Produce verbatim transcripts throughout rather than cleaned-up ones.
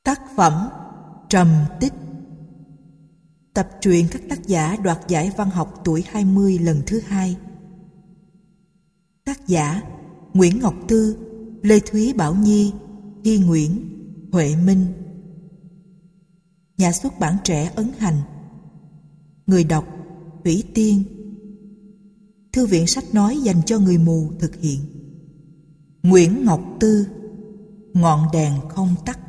Tác phẩm Trầm Tích. Tập truyện các tác giả đoạt giải văn học tuổi hai mươi lần thứ hai. Tác giả Nguyễn Ngọc Tư, Lê Thúy Bảo Nhi, Thi Nguyễn, Huệ Minh. Nhà xuất bản Trẻ ấn hành. Người đọc Thủy Tiên. Thư viện sách nói dành cho người mù thực hiện. Nguyễn Ngọc Tư, Ngọn đèn không tắt.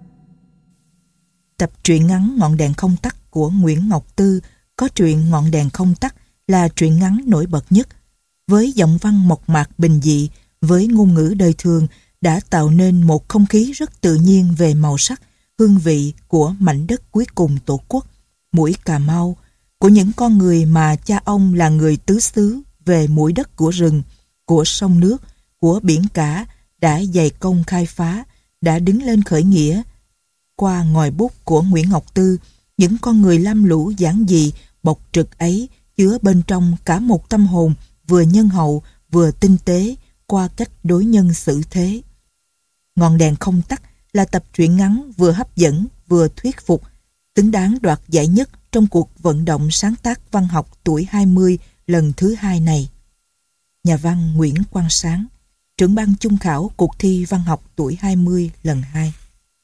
Tập truyện ngắn Ngọn đèn không tắt của Nguyễn Ngọc Tư có truyện Ngọn đèn không tắt là truyện ngắn nổi bật nhất. Với giọng văn mộc mạc bình dị, với ngôn ngữ đời thường đã tạo nên một không khí rất tự nhiên về màu sắc, hương vị của mảnh đất cuối cùng Tổ quốc, mũi Cà Mau, của những con người mà cha ông là người tứ xứ về mũi đất của rừng, của sông nước, của biển cả, đã dày công khai phá, đã đứng lên khởi nghĩa. Qua ngòi bút của Nguyễn Ngọc Tư, những con người lam lũ giản dị, bộc trực ấy chứa bên trong cả một tâm hồn vừa nhân hậu, vừa tinh tế qua cách đối nhân xử thế. Ngọn đèn không tắt là tập truyện ngắn vừa hấp dẫn, vừa thuyết phục, xứng đáng đoạt giải nhất trong cuộc vận động sáng tác văn học tuổi hai mươi lần thứ hai này. Nhà văn Nguyễn Quang Sáng, trưởng ban chung khảo cuộc thi văn học tuổi hai mươi lần hai.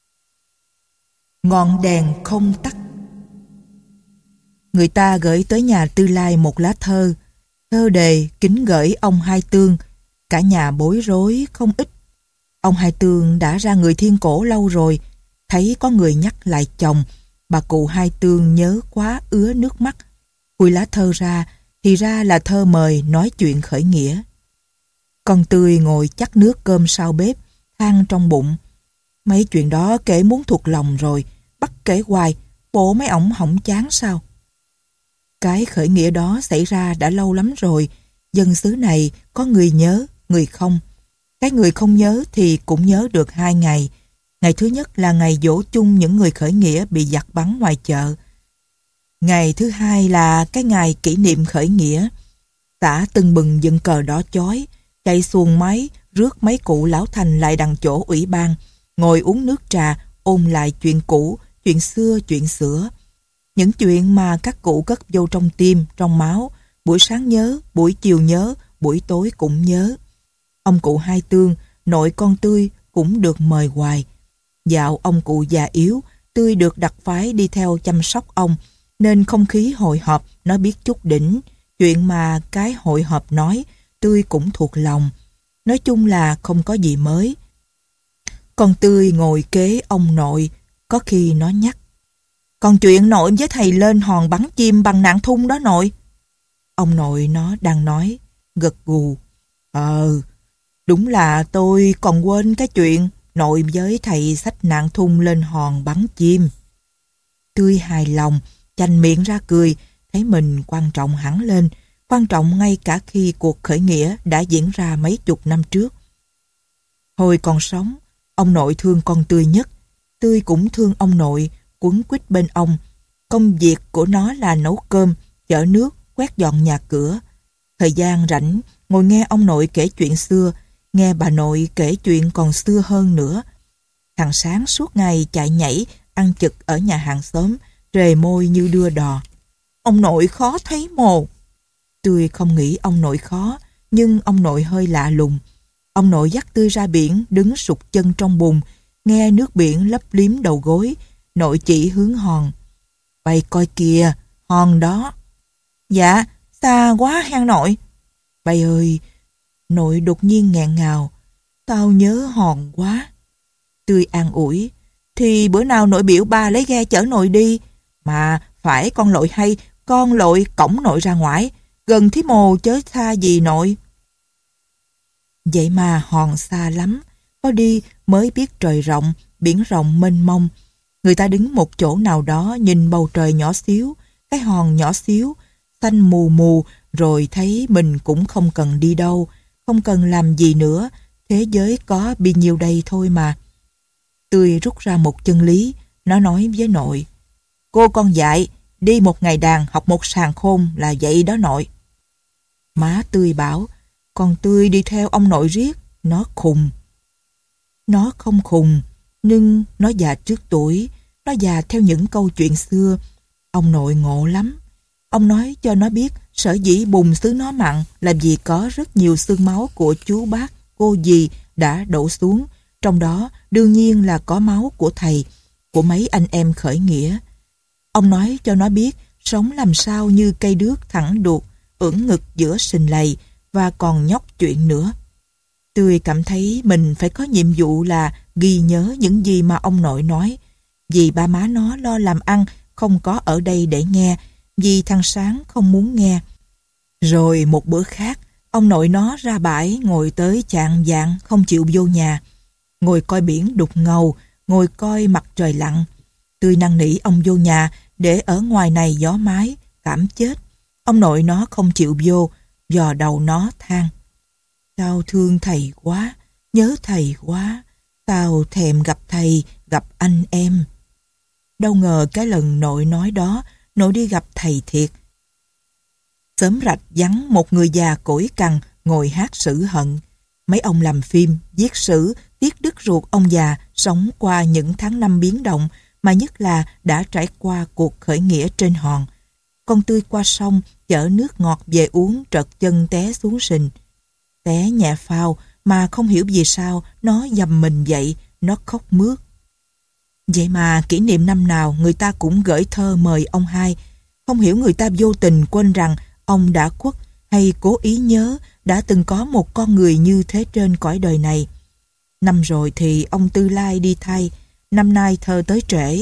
Ngọn đèn không tắt. Người ta gửi tới nhà Tư Lai một lá thơ. Thơ đề kính gửi ông Hai Tương. Cả nhà bối rối không ít. Ông Hai Tương đã ra người thiên cổ lâu rồi. Thấy có người nhắc lại chồng, bà cụ Hai Tương nhớ quá ứa nước mắt. Khui lá thơ ra, thì ra là thơ mời nói chuyện khởi nghĩa. Con Tươi ngồi chắc nước cơm sau bếp, than trong bụng. Mấy chuyện đó kể muốn thuộc lòng rồi, bắt kể hoài, bộ mấy ổng hỏng chán sao? Cái khởi nghĩa đó xảy ra đã lâu lắm rồi, dân xứ này có người nhớ, người không. Cái người không nhớ thì cũng nhớ được hai ngày. Ngày thứ nhất là ngày giỗ chung những người khởi nghĩa bị giặc bắn ngoài chợ. Ngày thứ hai là cái ngày kỷ niệm khởi nghĩa. Xã tưng bừng dựng cờ đỏ chói, chạy xuồng máy, rước mấy cụ lão thành lại đằng chỗ ủy ban, ngồi uống nước trà, ôn lại chuyện cũ, chuyện xưa, chuyện xửa. Những chuyện mà các cụ cất vô trong tim, trong máu, buổi sáng nhớ, buổi chiều nhớ, buổi tối cũng nhớ. Ông cụ Hai Tương, nội con Tươi cũng được mời hoài. Dạo ông cụ già yếu, Tươi được đặt phái đi theo chăm sóc ông, nên không khí hội họp nó biết chút đỉnh. Chuyện mà cái hội họp nói, Tươi cũng thuộc lòng. Nói chung là không có gì mới. Con Tươi ngồi kế ông nội, có khi nó nhắc. Còn chuyện nội với thầy lên hòn bắn chim bằng nạn thun đó nội. Ông nội nó đang nói, gật gù. Ờ, đúng là tôi còn quên cái chuyện nội với thầy xách nạn thun lên hòn bắn chim. Tươi hài lòng, chành miệng ra cười, thấy mình quan trọng hẳn lên, quan trọng ngay cả khi cuộc khởi nghĩa đã diễn ra mấy chục năm trước. Hồi còn sống, ông nội thương con Tươi nhất. Tươi cũng thương ông nội, quấn quýt bên ông. Công việc của nó là nấu cơm, chở nước, quét dọn nhà cửa. Thời gian rảnh, ngồi nghe ông nội kể chuyện xưa, nghe bà nội kể chuyện còn xưa hơn nữa. Thằng Sáng suốt ngày chạy nhảy, ăn chực ở nhà hàng xóm, rề môi như đưa đò. Ông nội khó thấy mồ. Tươi không nghĩ ông nội khó, nhưng ông nội hơi lạ lùng. Ông nội dắt Tươi ra biển, đứng sụt chân trong bùn, nghe nước biển lấp liếm đầu gối. Nội chỉ hướng hòn. Bay coi kìa, hòn đó. Dạ, xa quá hang nội. Bay ơi, nội đột nhiên nghẹn ngào. Tao nhớ hòn quá. Tươi an ủi. Thì bữa nào nội biểu ba lấy ghe chở nội đi. Mà phải con lội hay, con lội cõng nội ra ngoài. Gần Thí Mồ chớ xa gì nội. Vậy mà hòn xa lắm. Có đi mới biết trời rộng, biển rộng mênh mông. Người ta đứng một chỗ nào đó nhìn bầu trời nhỏ xíu, cái hòn nhỏ xíu, xanh mù mù, rồi thấy mình cũng không cần đi đâu, không cần làm gì nữa, thế giới có bao nhiêu đây thôi mà. Tươi rút ra một chân lý, nó nói với nội. Cô con dạy, đi một ngày đàn học một sàng khôn là vậy đó nội. Má Tươi bảo, con Tươi đi theo ông nội riết, nó khùng. Nó không khùng, Nhưng nó già trước tuổi, nó già theo những câu chuyện xưa. Ông nội ngộ lắm. Ông nói cho nó biết sở dĩ bùn xứ nó mặn là vì có rất nhiều xương máu của chú bác, cô dì đã đổ xuống. Trong đó đương nhiên là có máu của thầy, của mấy anh em khởi nghĩa. Ông nói cho nó biết sống làm sao như cây đước thẳng đuột, ưỡn ngực giữa sình lầy và còn nhóc chuyện nữa. Tôi cảm thấy mình phải có nhiệm vụ là ghi nhớ những gì mà ông nội nói. Vì ba má nó lo làm ăn không có ở đây để nghe, vì thằng Sáng không muốn nghe. Rồi một bữa khác, ông nội nó ra bãi ngồi tới chạng vạng không chịu vô nhà. Ngồi coi biển đục ngầu, ngồi coi mặt trời lặn. Tôi năn nỉ ông vô nhà để ở ngoài này gió mái, cảm chết. Ông nội nó không chịu vô, dò đầu nó than: "Tao thương thầy quá, nhớ thầy quá, tao thèm gặp thầy, gặp anh em." Đâu ngờ cái lần nội nói đó, nội đi gặp thầy thiệt. Xóm rạch vắng một người già cỗi cằn ngồi hát sử hận. Mấy ông làm phim, viết sử, tiếc đứt ruột ông già sống qua những tháng năm biến động, mà nhất là đã trải qua cuộc khởi nghĩa trên hòn. Con Tươi qua sông chở nước ngọt về uống, trật chân té xuống sình. Té nhẹ phao mà không hiểu vì sao nó dầm mình dậy, nó khóc mướt. Vậy mà kỷ niệm năm nào người ta cũng gửi thơ mời ông hai. Không hiểu người ta vô tình quên rằng ông đã khuất hay cố ý nhớ đã từng có một con người như thế trên cõi đời này. Năm rồi thì ông Tư Lai đi thay, năm nay thơ tới trễ.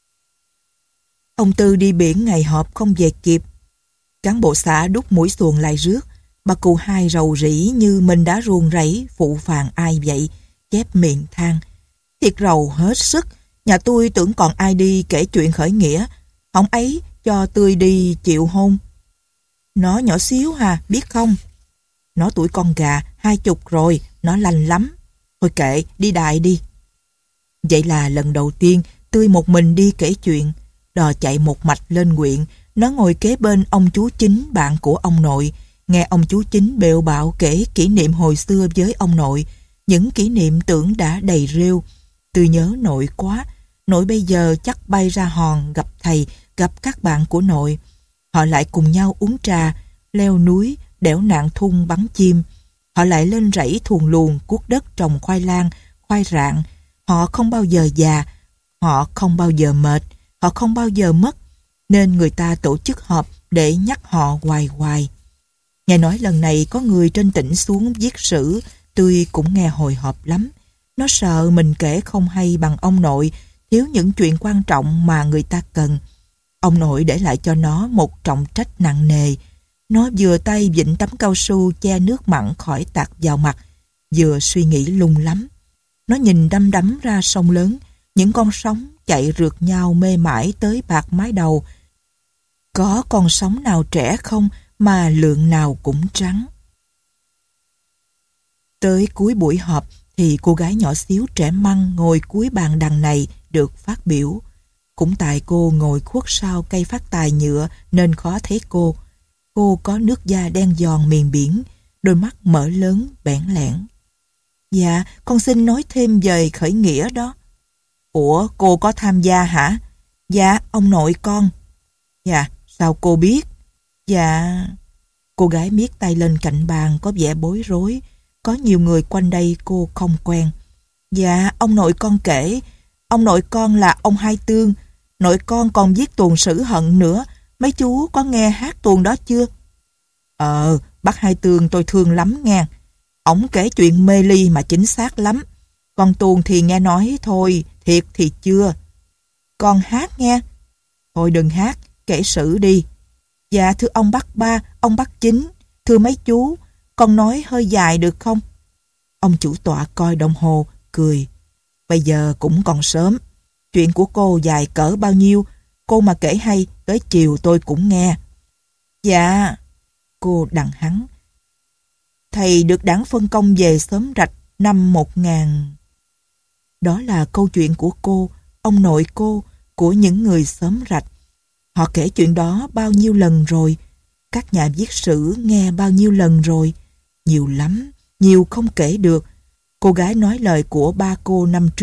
Ông Tư đi biển ngày họp không về kịp. Cán bộ xã đút mũi xuồng lại rước. Bà cụ hai rầu rĩ như mình đã ruồng rẫy phụ phàng ai vậy, chép miệng than: "Thiệt rầu hết sức, nhà tôi tưởng còn ai đi kể chuyện khởi nghĩa, hổng ấy cho Tươi đi chịu hôn. Nó nhỏ xíu hà, biết không? Nó tuổi con gà, hai chục rồi, nó lành lắm. Thôi kệ, đi đại đi." Vậy là lần đầu tiên Tươi một mình đi kể chuyện. Đò chạy một mạch lên huyện, nó ngồi kế bên ông chú Chính, bạn của ông nội, nghe ông chú Chính bêu bạo kể kỷ niệm hồi xưa với ông nội, những kỷ niệm tưởng đã đầy rêu. Tươi nhớ nội quá. Nội bây giờ chắc bay ra hòn gặp thầy, gặp các bạn của nội. Họ lại cùng nhau uống trà, leo núi, đẽo nạn thung bắn chim. Họ lại lên rẫy thuồng luồng cuốc đất trồng khoai lang, khoai rạng. Họ không bao giờ già, họ không bao giờ mệt, họ không bao giờ mất, nên người ta tổ chức họp để nhắc họ hoài hoài. Nghe nói lần này có người trên tỉnh xuống viết sử, Tươi cũng nghe hồi hộp lắm. Nó sợ mình kể không hay bằng ông nội, thiếu những chuyện quan trọng mà người ta cần. Ông nội để lại cho nó một trọng trách nặng nề. Nó vừa tay vịn tấm cao su che nước mặn khỏi tạt vào mặt, vừa suy nghĩ lung lắm. Nó nhìn đăm đắm ra sông lớn, những con sóng chạy rượt nhau mê mải tới bạc mái đầu. Có con sóng nào trẻ không mà lượng nào cũng trắng. Tới cuối buổi họp thì cô gái nhỏ xíu trẻ măng ngồi cuối bàn đằng này được phát biểu. Cũng tại cô ngồi khuất sau cây phát tài nhựa nên khó thấy cô. Cô có nước da đen giòn miền biển, đôi mắt mở lớn bẽn lẽn. "Dạ, con xin nói thêm về khởi nghĩa đó." "Ủa, cô có tham gia hả?" "Dạ, ông nội con." "Dạ, sao cô biết?" "Dạ..." Cô gái miết tay lên cạnh bàn có vẻ bối rối. Có nhiều người quanh đây cô không quen. "Dạ, ông nội con kể. Ông nội con là ông Hai Tương. Nội con còn viết tuồng sử hận nữa. Mấy chú có nghe hát tuồng đó chưa?" "Ờ, bác Hai Tương tôi thương lắm nghe. Ổng kể chuyện mê ly mà chính xác lắm. Con tuồng thì nghe nói thôi, thiệt thì chưa." "Con hát nghe." "Thôi đừng hát, kể sử đi." "Dạ thưa ông bác Ba, ông bác Chính, thưa mấy chú, con nói hơi dài được không?" Ông chủ tọa coi đồng hồ, cười. "Bây giờ cũng còn sớm. Chuyện của cô dài cỡ bao nhiêu, cô mà kể hay, tới chiều tôi cũng nghe." "Dạ." Cô đặng hắn. "Thầy được đảng phân công về xóm rạch năm một nghìn." Đó là câu chuyện của cô, ông nội cô, của những người xóm rạch. Họ kể chuyện đó bao nhiêu lần rồi. Các nhà viết sử nghe bao nhiêu lần rồi. Nhiều lắm, nhiều không kể được. Cô gái nói lời của ba cô năm trước,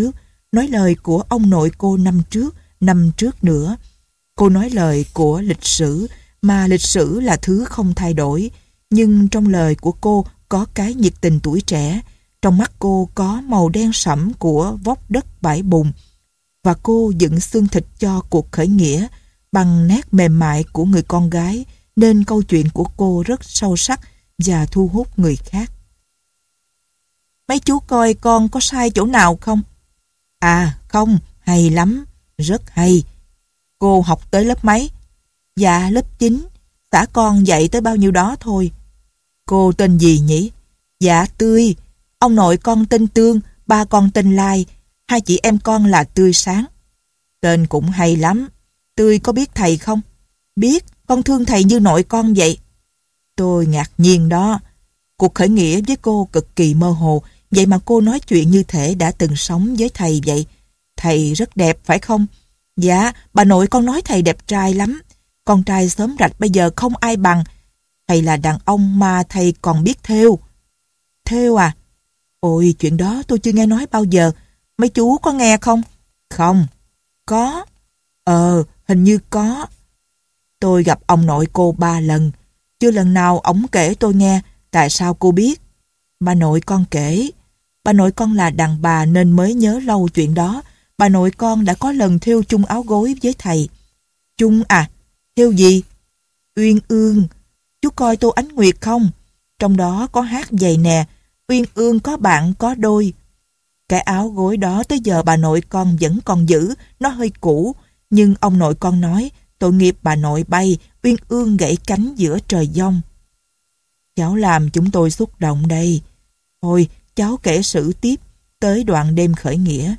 nói lời của ông nội cô năm trước, năm trước nữa. Cô nói lời của lịch sử, mà lịch sử là thứ không thay đổi. Nhưng trong lời của cô có cái nhiệt tình tuổi trẻ, trong mắt cô có màu đen sẫm của vóc đất bãi bùn. Và cô dựng xương thịt cho cuộc khởi nghĩa bằng nét mềm mại của người con gái, nên câu chuyện của cô rất sâu sắc và thu hút người khác. Mấy chú coi con có sai chỗ nào không? À không, hay lắm, rất hay. Cô học tới lớp mấy? Dạ lớp chín, xã con dạy tới bao nhiêu đó thôi. Cô tên gì nhỉ? Dạ Tươi. Ông nội con tên Tương, ba con tên Lai, hai chị em con là Tươi Sáng. Tên cũng hay lắm. Tươi có biết thầy không? Biết, con thương thầy như nội con vậy. Tôi ngạc nhiên đó. Cuộc khởi nghĩa với cô cực kỳ mơ hồ, vậy mà cô nói chuyện như thể đã từng sống với thầy vậy. Thầy rất đẹp phải không? Dạ, bà nội con nói thầy đẹp trai lắm. Con trai xóm Rạch bây giờ không ai bằng. Thầy là đàn ông mà thầy còn biết thêu. Thêu à? Ôi, chuyện đó tôi chưa nghe nói bao giờ. Mấy chú có nghe không? Không. Có. Ờ, hình như có. Tôi gặp ông nội cô ba lần. Chưa lần nào ổng kể tôi nghe. Tại sao cô biết? Bà nội con kể. Bà nội con là đàn bà nên mới nhớ lâu chuyện đó. Bà nội con đã có lần thêu chung áo gối với thầy. Chung à? Thêu gì? Uyên ương. Chú coi Tô Ánh Nguyệt không? Trong đó có hát vậy nè. Uyên ương có bạn có đôi. Cái áo gối đó tới giờ bà nội con vẫn còn giữ. Nó hơi cũ. Nhưng ông nội con nói tội nghiệp bà nội bay, uyên ương gãy cánh giữa trời giông. Cháu làm chúng tôi xúc động đây. Thôi cháu kể sử tiếp tới đoạn đêm khởi nghĩa.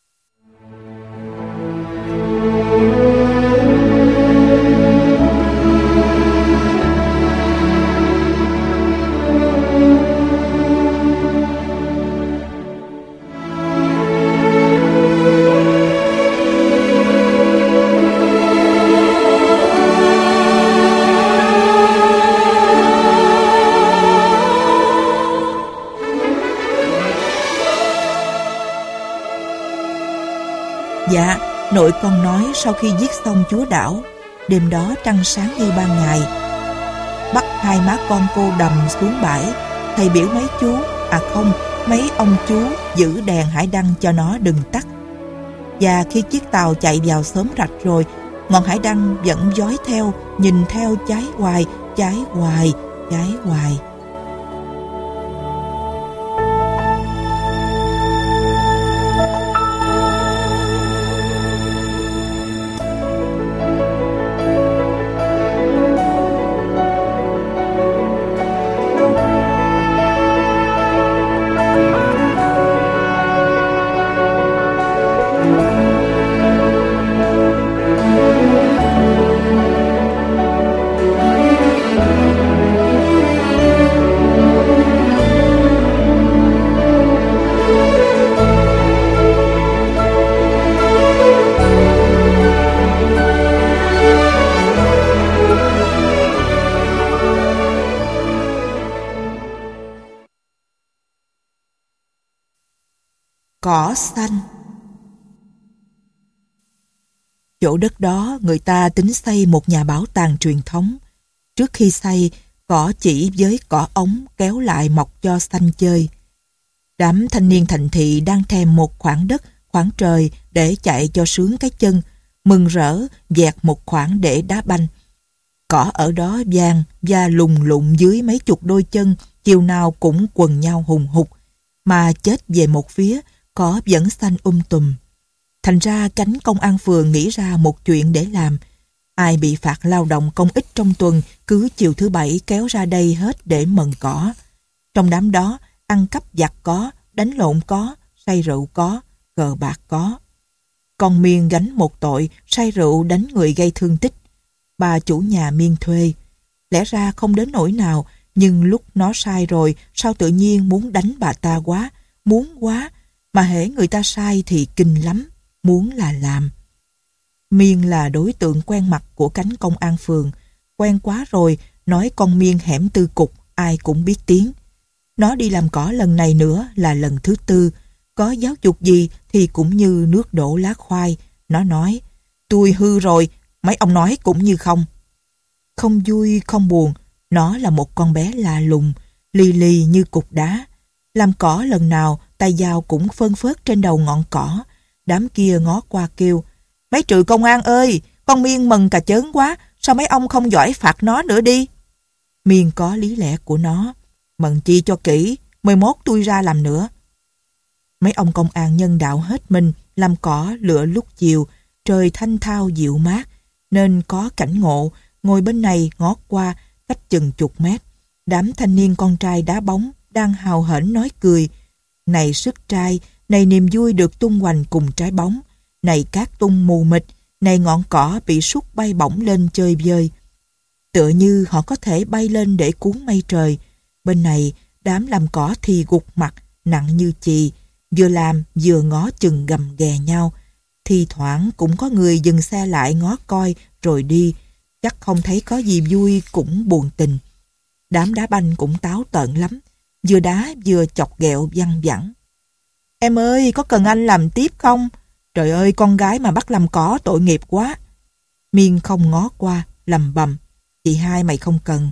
Dạ, nội con nói sau khi giết xong chúa đảo, đêm đó trăng sáng như ban ngày. Bắt hai má con cô đầm xuống bãi, thầy biểu mấy chú, à không, mấy ông chú giữ đèn hải đăng cho nó đừng tắt. Và khi chiếc tàu chạy vào xóm Rạch rồi, ngọn hải đăng vẫn dõi theo, nhìn theo cháy hoài, cháy hoài, cháy hoài. Cỏ xanh. Chỗ đất đó người ta tính xây một nhà bảo tàng truyền thống. Trước khi xây, cỏ chỉ với cỏ ống kéo lại mọc cho xanh chơi. Đám thanh niên thành thị đang thèm một khoảng đất, khoảng trời để chạy cho sướng cái chân, mừng rỡ dẹt một khoảng để đá banh. Cỏ ở đó vàng và lùng lụng dưới mấy chục đôi chân, chiều nào cũng quần nhau hùng hục, mà chết về một phía, cỏ vẫn xanh um tùm. Thành ra cánh công an phường nghĩ ra một chuyện để làm. Ai bị phạt lao động công ích trong tuần cứ chiều thứ bảy kéo ra đây hết để mần cỏ. Trong đám đó, ăn cắp giặt có, đánh lộn có, say rượu có, cờ bạc có. Con Miên gánh một tội say rượu đánh người gây thương tích. Bà chủ nhà Miên thuê. Lẽ ra không đến nỗi nào, nhưng lúc nó sai rồi, sao tự nhiên muốn đánh bà ta quá, muốn quá, mà hễ người ta sai thì kinh lắm, muốn là làm. Miên là đối tượng quen mặt của cánh công an phường, quen quá rồi, nói con Miên hẻm tư cục, ai cũng biết tiếng. Nó đi làm cỏ lần này nữa là lần thứ tư, có giáo dục gì thì cũng như nước đổ lá khoai. Nó nói, tôi hư rồi, mấy ông nói cũng như không. Không vui không buồn, nó là một con bé lạ lùng, lì lì như cục đá. Làm cỏ lần nào, tay dao cũng phơn phớt trên đầu ngọn cỏ. Đám kia ngó qua kêu, mấy trừ công an ơi, con Miên mần cà chớn quá, sao mấy ông không giỏi phạt nó nữa đi. Miên có lý lẽ của nó, mần chi cho kỹ, mười mốt tôi ra làm nữa. Mấy ông công an nhân đạo hết mình, làm cỏ lựa lúc chiều, trời thanh thao dịu mát, nên có cảnh ngộ, ngồi bên này ngó qua, cách chừng chục mét. Đám thanh niên con trai đá bóng, đang hào hển nói cười. Này sức trai, này niềm vui được tung hoành cùng trái bóng, này cát tung mù mịt, này ngọn cỏ bị sút bay bổng lên chơi vơi. Tựa như họ có thể bay lên để cuốn mây trời. Bên này, đám làm cỏ thì gục mặt, nặng như chì, vừa làm vừa ngó chừng gầm ghè nhau. Thì thoảng cũng có người dừng xe lại ngó coi rồi đi, chắc không thấy có gì vui cũng buồn tình. Đám đá banh cũng táo tợn lắm, vừa đá vừa chọc ghẹo văng vẳng. Em ơi, có cần anh làm tiếp không? Trời ơi, con gái mà bắt làm cỏ tội nghiệp quá. Miên không ngó qua, lầm bầm. Chị hai mày không cần.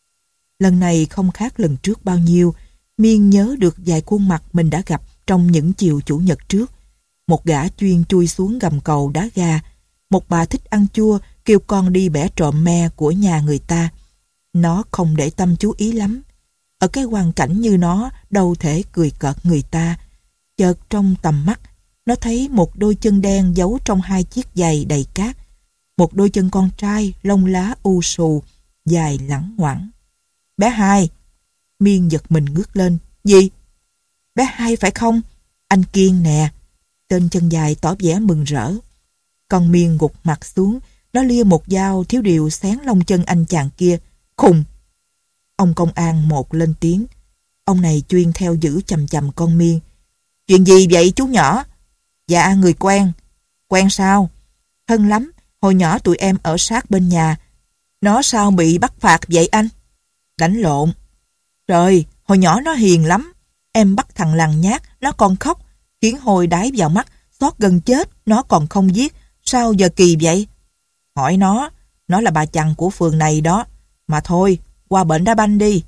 Lần này không khác lần trước bao nhiêu. Miên nhớ được vài khuôn mặt mình đã gặp trong những chiều chủ nhật trước. Một gã chuyên chui xuống gầm cầu đá gà. Một bà thích ăn chua kêu con đi bẻ trộm me của nhà người ta. Nó không để tâm chú ý lắm. Ở cái hoàn cảnh như nó đâu thể cười cợt người ta. Chợt trong tầm mắt, nó thấy một đôi chân đen giấu trong hai chiếc giày đầy cát. Một đôi chân con trai lông lá u xù, dài lẳng ngoẳng. Bé Hai. Miên giật mình ngước lên. Gì? Bé Hai phải không? Anh Kiên nè. Tên chân dài tỏ vẻ mừng rỡ. Con Miên gục mặt xuống, nó lia một dao thiếu điều xén lông chân anh chàng kia. Khùng! Ông công an một lên tiếng. Ông này chuyên theo giữ chằm chằm con Miên. Chuyện gì vậy chú nhỏ? Dạ người quen. Quen sao? Thân lắm, hồi nhỏ tụi em ở sát bên nhà. Nó sao bị bắt phạt vậy anh? Đánh lộn. Trời, hồi nhỏ nó hiền lắm. Em bắt thằng lằn nhát, nó còn khóc. Khiến hồi đái vào mắt, xót gần chết, nó còn không giết. Sao giờ kỳ vậy? Hỏi nó, nó là bà chằn của phường này đó. Mà thôi, qua bển đá banh đi.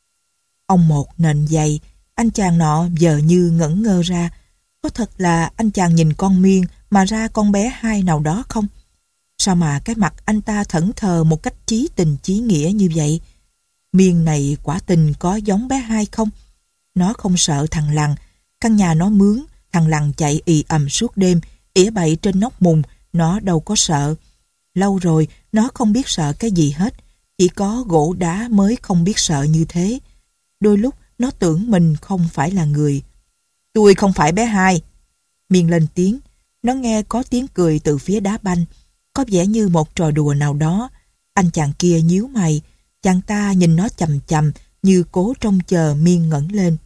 Ông một nền dày, anh chàng nọ giờ như ngẩn ngơ ra. Có thật là anh chàng nhìn con Miên mà ra con bé Hai nào đó không? Sao mà cái mặt anh ta thẫn thờ một cách chí tình chí nghĩa như vậy? Miên này quả tình có giống bé Hai không? Nó không sợ thằng lằn. Căn nhà nó mướn, thằng lằn chạy ì ầm suốt đêm, ỉa bậy trên nóc mùng, nó đâu có sợ. Lâu rồi, nó không biết sợ cái gì hết. Chỉ có gỗ đá mới không biết sợ như thế. Đôi lúc, nó tưởng mình không phải là người. Tôi không phải bé Hai. Miên lên tiếng. Nó nghe có tiếng cười từ phía đá banh. Có vẻ như một trò đùa nào đó. Anh chàng kia nhíu mày. Chàng ta nhìn nó chằm chằm như cố trông chờ Miên ngẩng lên.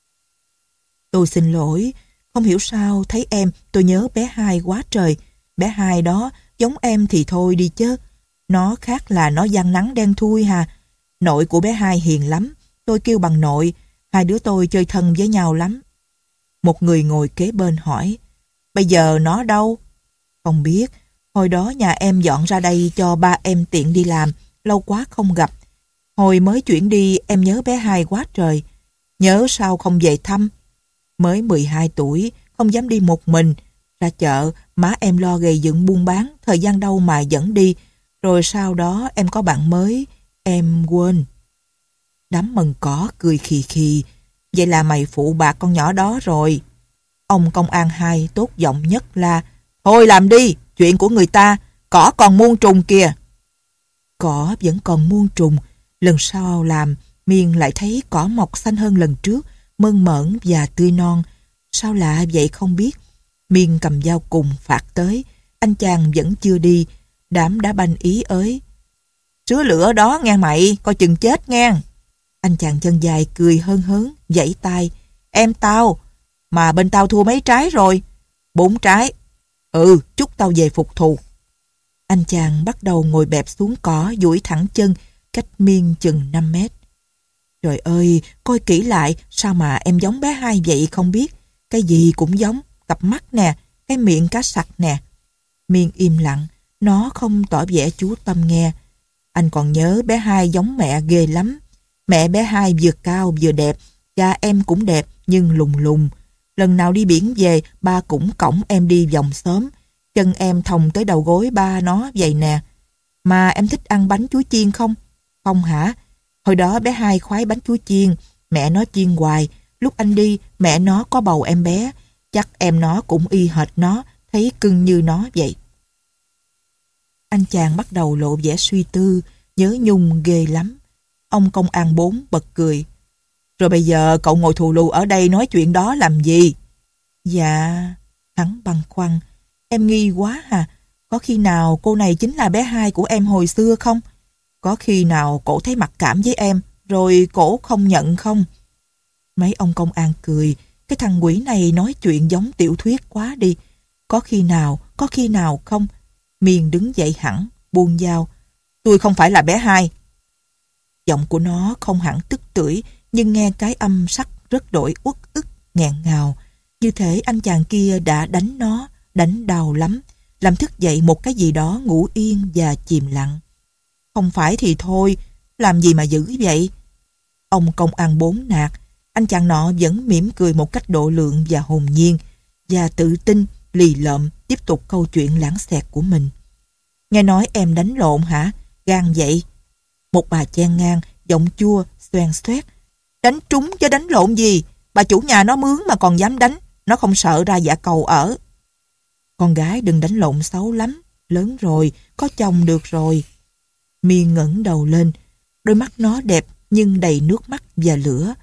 Tôi xin lỗi. Không hiểu sao thấy em tôi nhớ bé Hai quá trời. Bé Hai đó giống em thì thôi đi chứ. Nó khác là nó giăng nắng đen thui hà. Nội của bé Hai hiền lắm. Tôi kêu bằng nội. Hai đứa tôi chơi thân với nhau lắm. Một người ngồi kế bên hỏi. Bây giờ nó đâu? Không biết. Hồi đó nhà em dọn ra đây cho ba em tiện đi làm. Lâu quá không gặp. Hồi mới chuyển đi em nhớ bé Hai quá trời. Nhớ sao không về thăm? Mới mười hai tuổi, không dám đi một mình. Ra chợ, má em lo gầy dựng buôn bán, thời gian đâu mà dẫn đi. Rồi sau đó em có bạn mới, em quên. Đám mần cỏ cười khì khì. Vậy là mày phụ bạc con nhỏ đó rồi. Ông công an Hai tốt giọng nhất là thôi làm đi, chuyện của người ta, cỏ còn muôn trùng kìa. Cỏ vẫn còn muôn trùng. Lần sau làm, Miên lại thấy cỏ mọc xanh hơn lần trước, mơn mởn và tươi non. Sao lạ vậy không biết. Miên cầm dao cùng phạt tới. Anh chàng vẫn chưa đi. Đám đá banh ý ới. Sứa lửa đó nghe mày, coi chừng chết nghe. Anh chàng chân dài cười hơn hớn, vẫy tay. Em tao, mà bên tao thua mấy trái rồi? Bốn trái. Ừ, chúc tao về phục thù. Anh chàng bắt đầu ngồi bẹp xuống cỏ, duỗi thẳng chân, cách Miên chừng năm mét. Trời ơi, coi kỹ lại, sao mà em giống bé Hai vậy không biết. Cái gì cũng giống, cặp mắt nè, cái miệng cá sặc nè. Miên im lặng, nó không tỏ vẻ chú tâm nghe. Anh còn nhớ bé Hai giống mẹ ghê lắm. Mẹ bé Hai vừa cao vừa đẹp, cha em cũng đẹp nhưng lùng lùng. Lần nào đi biển về, ba cũng cõng em đi vòng xóm. Chân em thòng tới đầu gối ba nó vậy nè. Mà em thích ăn bánh chuối chiên không? Không hả? Hồi đó bé Hai khoái bánh chuối chiên, mẹ nó chiên hoài. Lúc anh đi, mẹ nó có bầu em bé. Chắc em nó cũng y hệt nó, thấy cưng như nó vậy. Anh chàng bắt đầu lộ vẻ suy tư, nhớ nhung ghê lắm. Ông công an bốn bật cười. Rồi bây giờ cậu ngồi thù lù ở đây nói chuyện đó làm gì? Dạ, hắn băn khoăn. Em nghi quá à, có khi nào cô này chính là bé Hai của em hồi xưa không? Có khi nào cổ thấy mặc cảm với em, rồi cổ không nhận không? Mấy ông công an cười, cái thằng quỷ này nói chuyện giống tiểu thuyết quá đi. Có khi nào, có khi nào không? Miên đứng dậy hẳn, buông dao. Tôi không phải là bé Hai. Giọng của nó không hẳn tức tưởi, nhưng nghe cái âm sắc rất đổi uất ức, nghẹn ngào. Như thể anh chàng kia đã đánh nó, đánh đau lắm, làm thức dậy một cái gì đó ngủ yên và chìm lặng. Không phải thì thôi, làm gì mà dữ vậy? Ông công an bốn nạt, anh chàng nọ vẫn mỉm cười một cách độ lượng và hồn nhiên, và tự tin, lì lợm tiếp tục câu chuyện lãng xẹt của mình. Nghe nói em đánh lộn hả? Gan vậy. Một bà chen ngang, giọng chua, xoèn xoét. Đánh trúng chứ đánh lộn gì? Bà chủ nhà nó mướn mà còn dám đánh, nó không sợ ra dạ cầu ở. Con gái đừng đánh lộn xấu lắm, lớn rồi, có chồng được rồi. Miên ngẩng đầu lên, đôi mắt nó đẹp nhưng đầy nước mắt và lửa.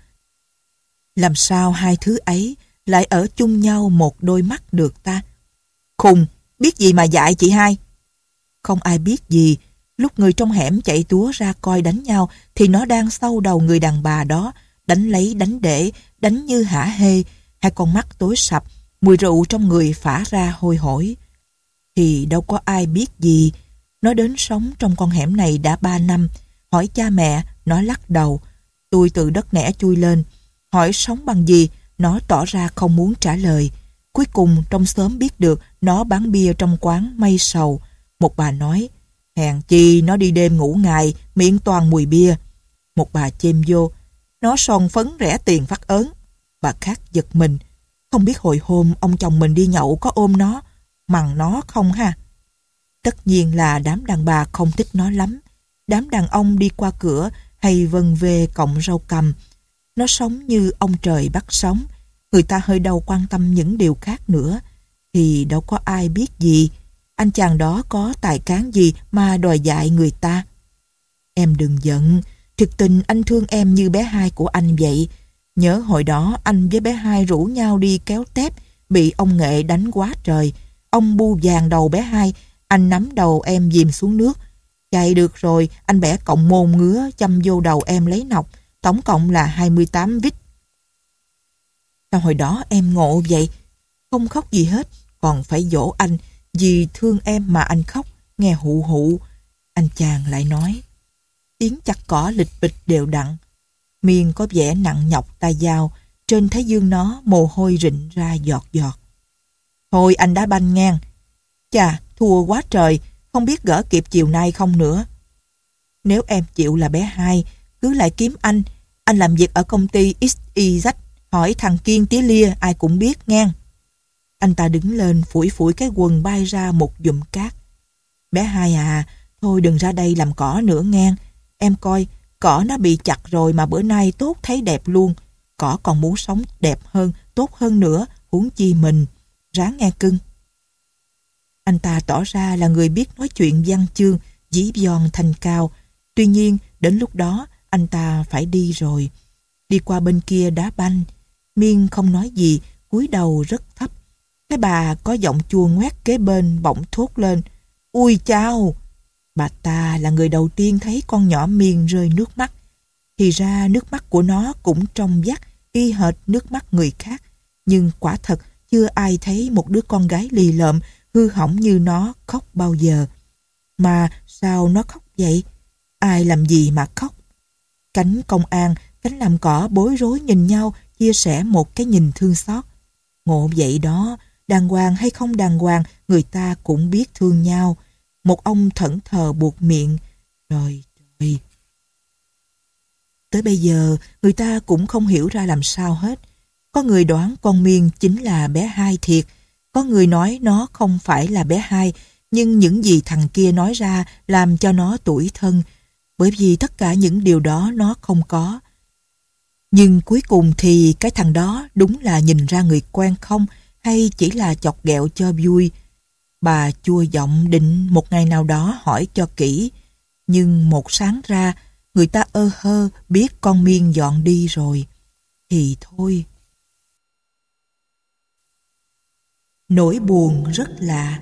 Làm sao hai thứ ấy lại ở chung nhau một đôi mắt được ta? Khùng, biết gì mà dạy chị hai? Không ai biết gì. Lúc người trong hẻm chạy túa ra coi đánh nhau thì nó đang sâu đầu người đàn bà đó, đánh lấy đánh để, đánh như hả hê, hai con mắt tối sập, mùi rượu trong người phả ra hôi hổi. Thì đâu có ai biết gì. Nó đến sống trong con hẻm này đã ba năm. Hỏi cha mẹ, nó lắc đầu. Tôi từ đất nẻ chui lên. Hỏi sống bằng gì, nó tỏ ra không muốn trả lời. Cuối cùng trong xóm biết được nó bán bia trong quán Mây Sầu. Một bà nói, hèn chi nó đi đêm ngủ ngày, miệng toàn mùi bia. Một bà chêm vô, nó son phấn rẻ tiền phát ớn. Bà khác giật mình, không biết hồi hôm ông chồng mình đi nhậu có ôm nó, mằng nó không ha? Tất nhiên là đám đàn bà không thích nó lắm. Đám đàn ông đi qua cửa hay vân về cọng rau cầm. Nó sống như ông trời bắt sống. Người ta hơi đâu quan tâm những điều khác nữa. Thì đâu có ai biết gì. Anh chàng đó có tài cán gì mà đòi dạy người ta. Em đừng giận. Thực tình anh thương em như bé Hai của anh vậy. Nhớ hồi đó anh với bé Hai rủ nhau đi kéo tép, bị ông Nghệ đánh quá trời. Ông bu vàng đầu bé Hai, anh nắm đầu em dìm xuống nước. Chạy được rồi, anh bẻ cọng môn ngứa châm vô đầu em lấy nọc. Tổng cộng là hai mươi tám vít. Sao hồi đó em ngộ vậy? Không khóc gì hết, còn phải dỗ anh. Vì thương em mà anh khóc, nghe hụ hụ. Anh chàng lại nói. Tiếng chặt cỏ lịch bịch đều đặn. Miên có vẻ nặng nhọc tay dao. Trên thái dương nó mồ hôi rịn ra giọt giọt. Thôi anh đá banh ngang. Chà, thua quá trời, không biết gỡ kịp chiều nay không nữa. Nếu em chịu là bé Hai, cứ lại kiếm anh. Anh làm việc ở công ty ích i dét. Hỏi thằng Kiên tía lia ai cũng biết ngang. Anh ta đứng lên phủi phủi cái quần bay ra một dụm cát. Bé Hai à, thôi đừng ra đây làm cỏ nữa ngang. Em coi, cỏ nó bị chặt rồi mà bữa nay tốt thấy đẹp luôn. Cỏ còn muốn sống đẹp hơn, tốt hơn nữa, huống chi mình. Ráng nghe cưng. Anh ta tỏ ra là người biết nói chuyện văn chương, dí giòn thanh cao. Tuy nhiên, đến lúc đó, anh ta phải đi rồi. Đi qua bên kia đá banh. Miên không nói gì, cúi đầu rất thấp. Cái bà có giọng chua ngoét kế bên bỗng thốt lên. Ui chao! Bà ta là người đầu tiên thấy con nhỏ Miên rơi nước mắt. Thì ra nước mắt của nó cũng trong vắt, y hệt nước mắt người khác. Nhưng quả thật chưa ai thấy một đứa con gái lì lợm, hư hỏng như nó khóc bao giờ. Mà sao nó khóc vậy? Ai làm gì mà khóc? Cánh công an, cánh làm cỏ bối rối nhìn nhau, chia sẻ một cái nhìn thương xót. Ngộ vậy đó, đàng hoàng hay không đàng hoàng, người ta cũng biết thương nhau. Một ông thẫn thờ buộc miệng. Trời trời. Tới bây giờ, người ta cũng không hiểu ra làm sao hết. Có người đoán con Miên chính là bé Hai thiệt. Có người nói nó không phải là bé Hai, nhưng những gì thằng kia nói ra làm cho nó tủi thân. Bởi vì tất cả những điều đó nó không có. Nhưng cuối cùng thì cái thằng đó đúng là nhìn ra người quen không, hay chỉ là chọc ghẹo cho vui. Bà chua giọng định một ngày nào đó hỏi cho kỹ. Nhưng một sáng ra, người ta ơ hơ biết con Miên dọn đi rồi. Thì thôi. Nỗi buồn rất lạ.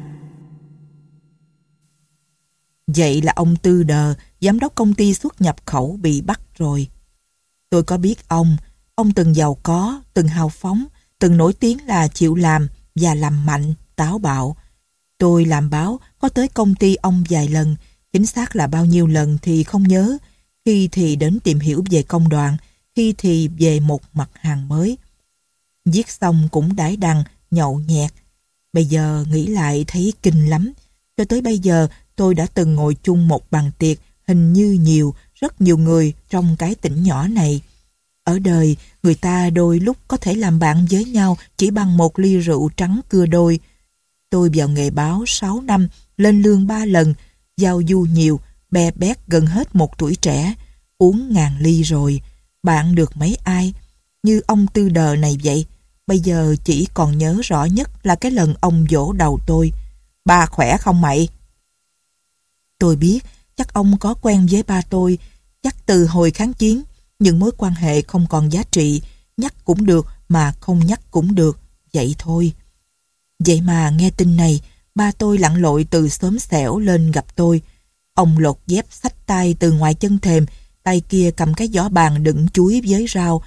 Vậy là ông Tư Đờ, giám đốc công ty xuất nhập khẩu bị bắt rồi. Tôi có biết ông, ông từng giàu có, từng hào phóng, từng nổi tiếng là chịu làm và làm mạnh, táo bạo. Tôi làm báo, có tới công ty ông vài lần, chính xác là bao nhiêu lần thì không nhớ, khi thì đến tìm hiểu về công đoàn, khi thì về một mặt hàng mới. Viết xong cũng đãi đằng, nhậu nhẹt. Bây giờ nghĩ lại thấy kinh lắm. Cho tới bây giờ tôi đã từng ngồi chung một bàn tiệc, hình như nhiều, rất nhiều người trong cái tỉnh nhỏ này. Ở đời, người ta đôi lúc có thể làm bạn với nhau chỉ bằng một ly rượu trắng cưa đôi. Tôi vào nghề báo sáu năm, lên lương ba lần, giao du nhiều, be bét gần hết một tuổi trẻ, uống ngàn ly rồi, bạn được mấy ai. Như ông Tư Đờ này vậy, bây giờ chỉ còn nhớ rõ nhất là cái lần ông vỗ đầu tôi. Ba khỏe không mày? Tôi biết, chắc ông có quen với ba tôi, chắc từ hồi kháng chiến, những mối quan hệ không còn giá trị, nhắc cũng được mà không nhắc cũng được, vậy thôi. Vậy mà nghe tin này, ba tôi lặn lội từ xóm xẻo lên gặp tôi. Ông lột dép xách tay từ ngoài chân thềm, tay kia cầm cái giỏ bàn đựng chuối với rau.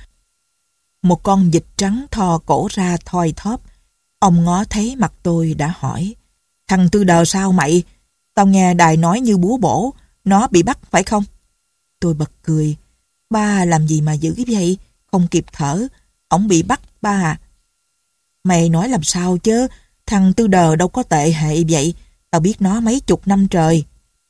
Một con vịt trắng thò cổ ra thoi thóp. Ông ngó thấy mặt tôi đã hỏi: Thằng Tư Đờ sao mày? Tao nghe đài nói như búa bổ, nó bị bắt phải không? Tôi bật cười. Ba làm gì mà dữ vậy? Không kịp thở. Ổng bị bắt ba à? Mày nói làm sao chứ? Thằng Tư Đờ đâu có tệ hại vậy. Tao biết nó mấy chục năm trời.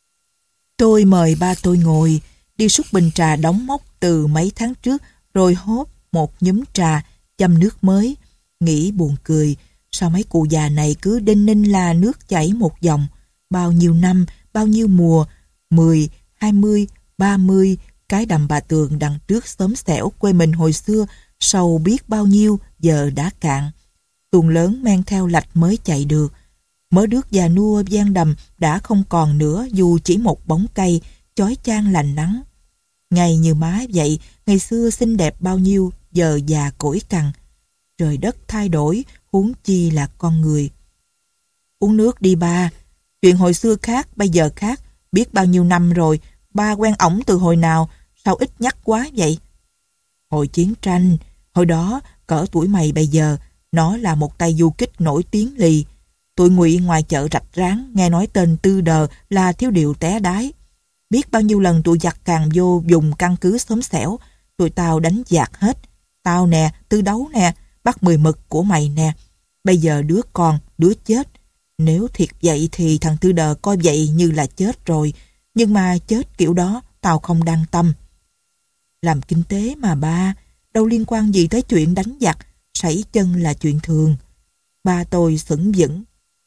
Tôi mời ba tôi ngồi, đi xúc bình trà đóng mốc từ mấy tháng trước, rồi hốt một nhúm trà, châm nước mới. Nghĩ buồn cười, sao mấy cụ già này cứ đinh ninh là nước chảy một dòng. Bao nhiêu năm, bao nhiêu mùa, mười, hai mươi, ba mươi, cái đầm Bà Tường đằng trước xóm xẻo quê mình hồi xưa, sâu biết bao nhiêu, giờ đã cạn. Tuồng lớn men theo lạch mới chạy được. Mớ nước già nua gian đầm đã không còn nữa, dù chỉ một bóng cây, chói chang lành nắng. Ngày như má vậy, ngày xưa xinh đẹp bao nhiêu, giờ già cỗi cằn. Trời đất thay đổi, huống chi là con người. Uống nước đi ba. Chuyện hồi xưa khác, bây giờ khác. Biết bao nhiêu năm rồi, ba quen ổng từ hồi nào, sao ít nhắc quá vậy? Hồi chiến tranh, hồi đó, cỡ tuổi mày bây giờ, nó là một tay du kích nổi tiếng lì. Tụi ngụy ngoài chợ rạch ráng, nghe nói tên Tư Đờ là thiếu điều té đái. Biết bao nhiêu lần tụi giặc càng vô dùng căn cứ xóm xẻo, tụi tao đánh giặc hết. Tao nè, Tư Đấu nè, bắt mười mực của mày nè. Bây giờ đứa con, đứa chết. Nếu thiệt vậy thì thằng Tư Đờ coi vậy như là chết rồi. Nhưng mà chết kiểu đó, tao không đăng tâm. Làm kinh tế mà ba, đâu liên quan gì tới chuyện đánh giặc, sảy chân là chuyện thường. Ba tôi sững vững.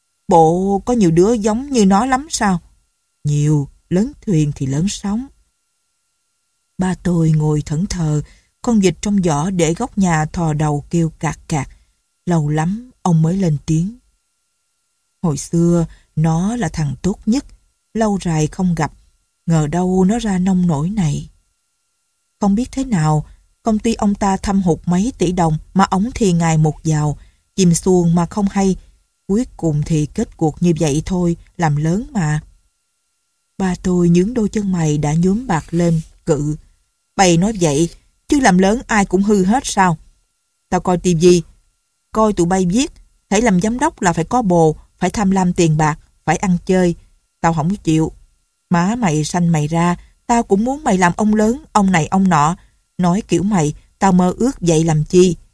Bộ có nhiều đứa giống như nó lắm sao? Nhiều, lớn thuyền thì lớn sóng. Ba tôi ngồi thẫn thờ, con vịt trong giỏ để góc nhà thò đầu kêu cạc cạc. Lâu lắm ông mới lên tiếng. Hồi xưa nó là thằng tốt nhất, lâu dài không gặp, ngờ đâu nó ra nông nổi này. Không biết thế nào, công ty ông ta thâm hụt mấy tỷ đồng mà ổng thì ngày một giàu, chìm xuồng mà không hay. Cuối cùng thì kết cuộc như vậy thôi, làm lớn mà. Ba tôi nhướng đôi chân mày đã nhuốm bạc lên, cự. Bày nói vậy, chứ làm lớn ai cũng hư hết sao? Tao coi tivi, coi tụi bay viết, thể làm giám đốc là phải có bồ, phải tham lam tiền bạc, phải ăn chơi. Tao không chịu. Má mày sanh mày ra, tao cũng muốn mày làm ông lớn, ông này ông nọ. Nói kiểu mày, tao mơ ước vậy làm chi?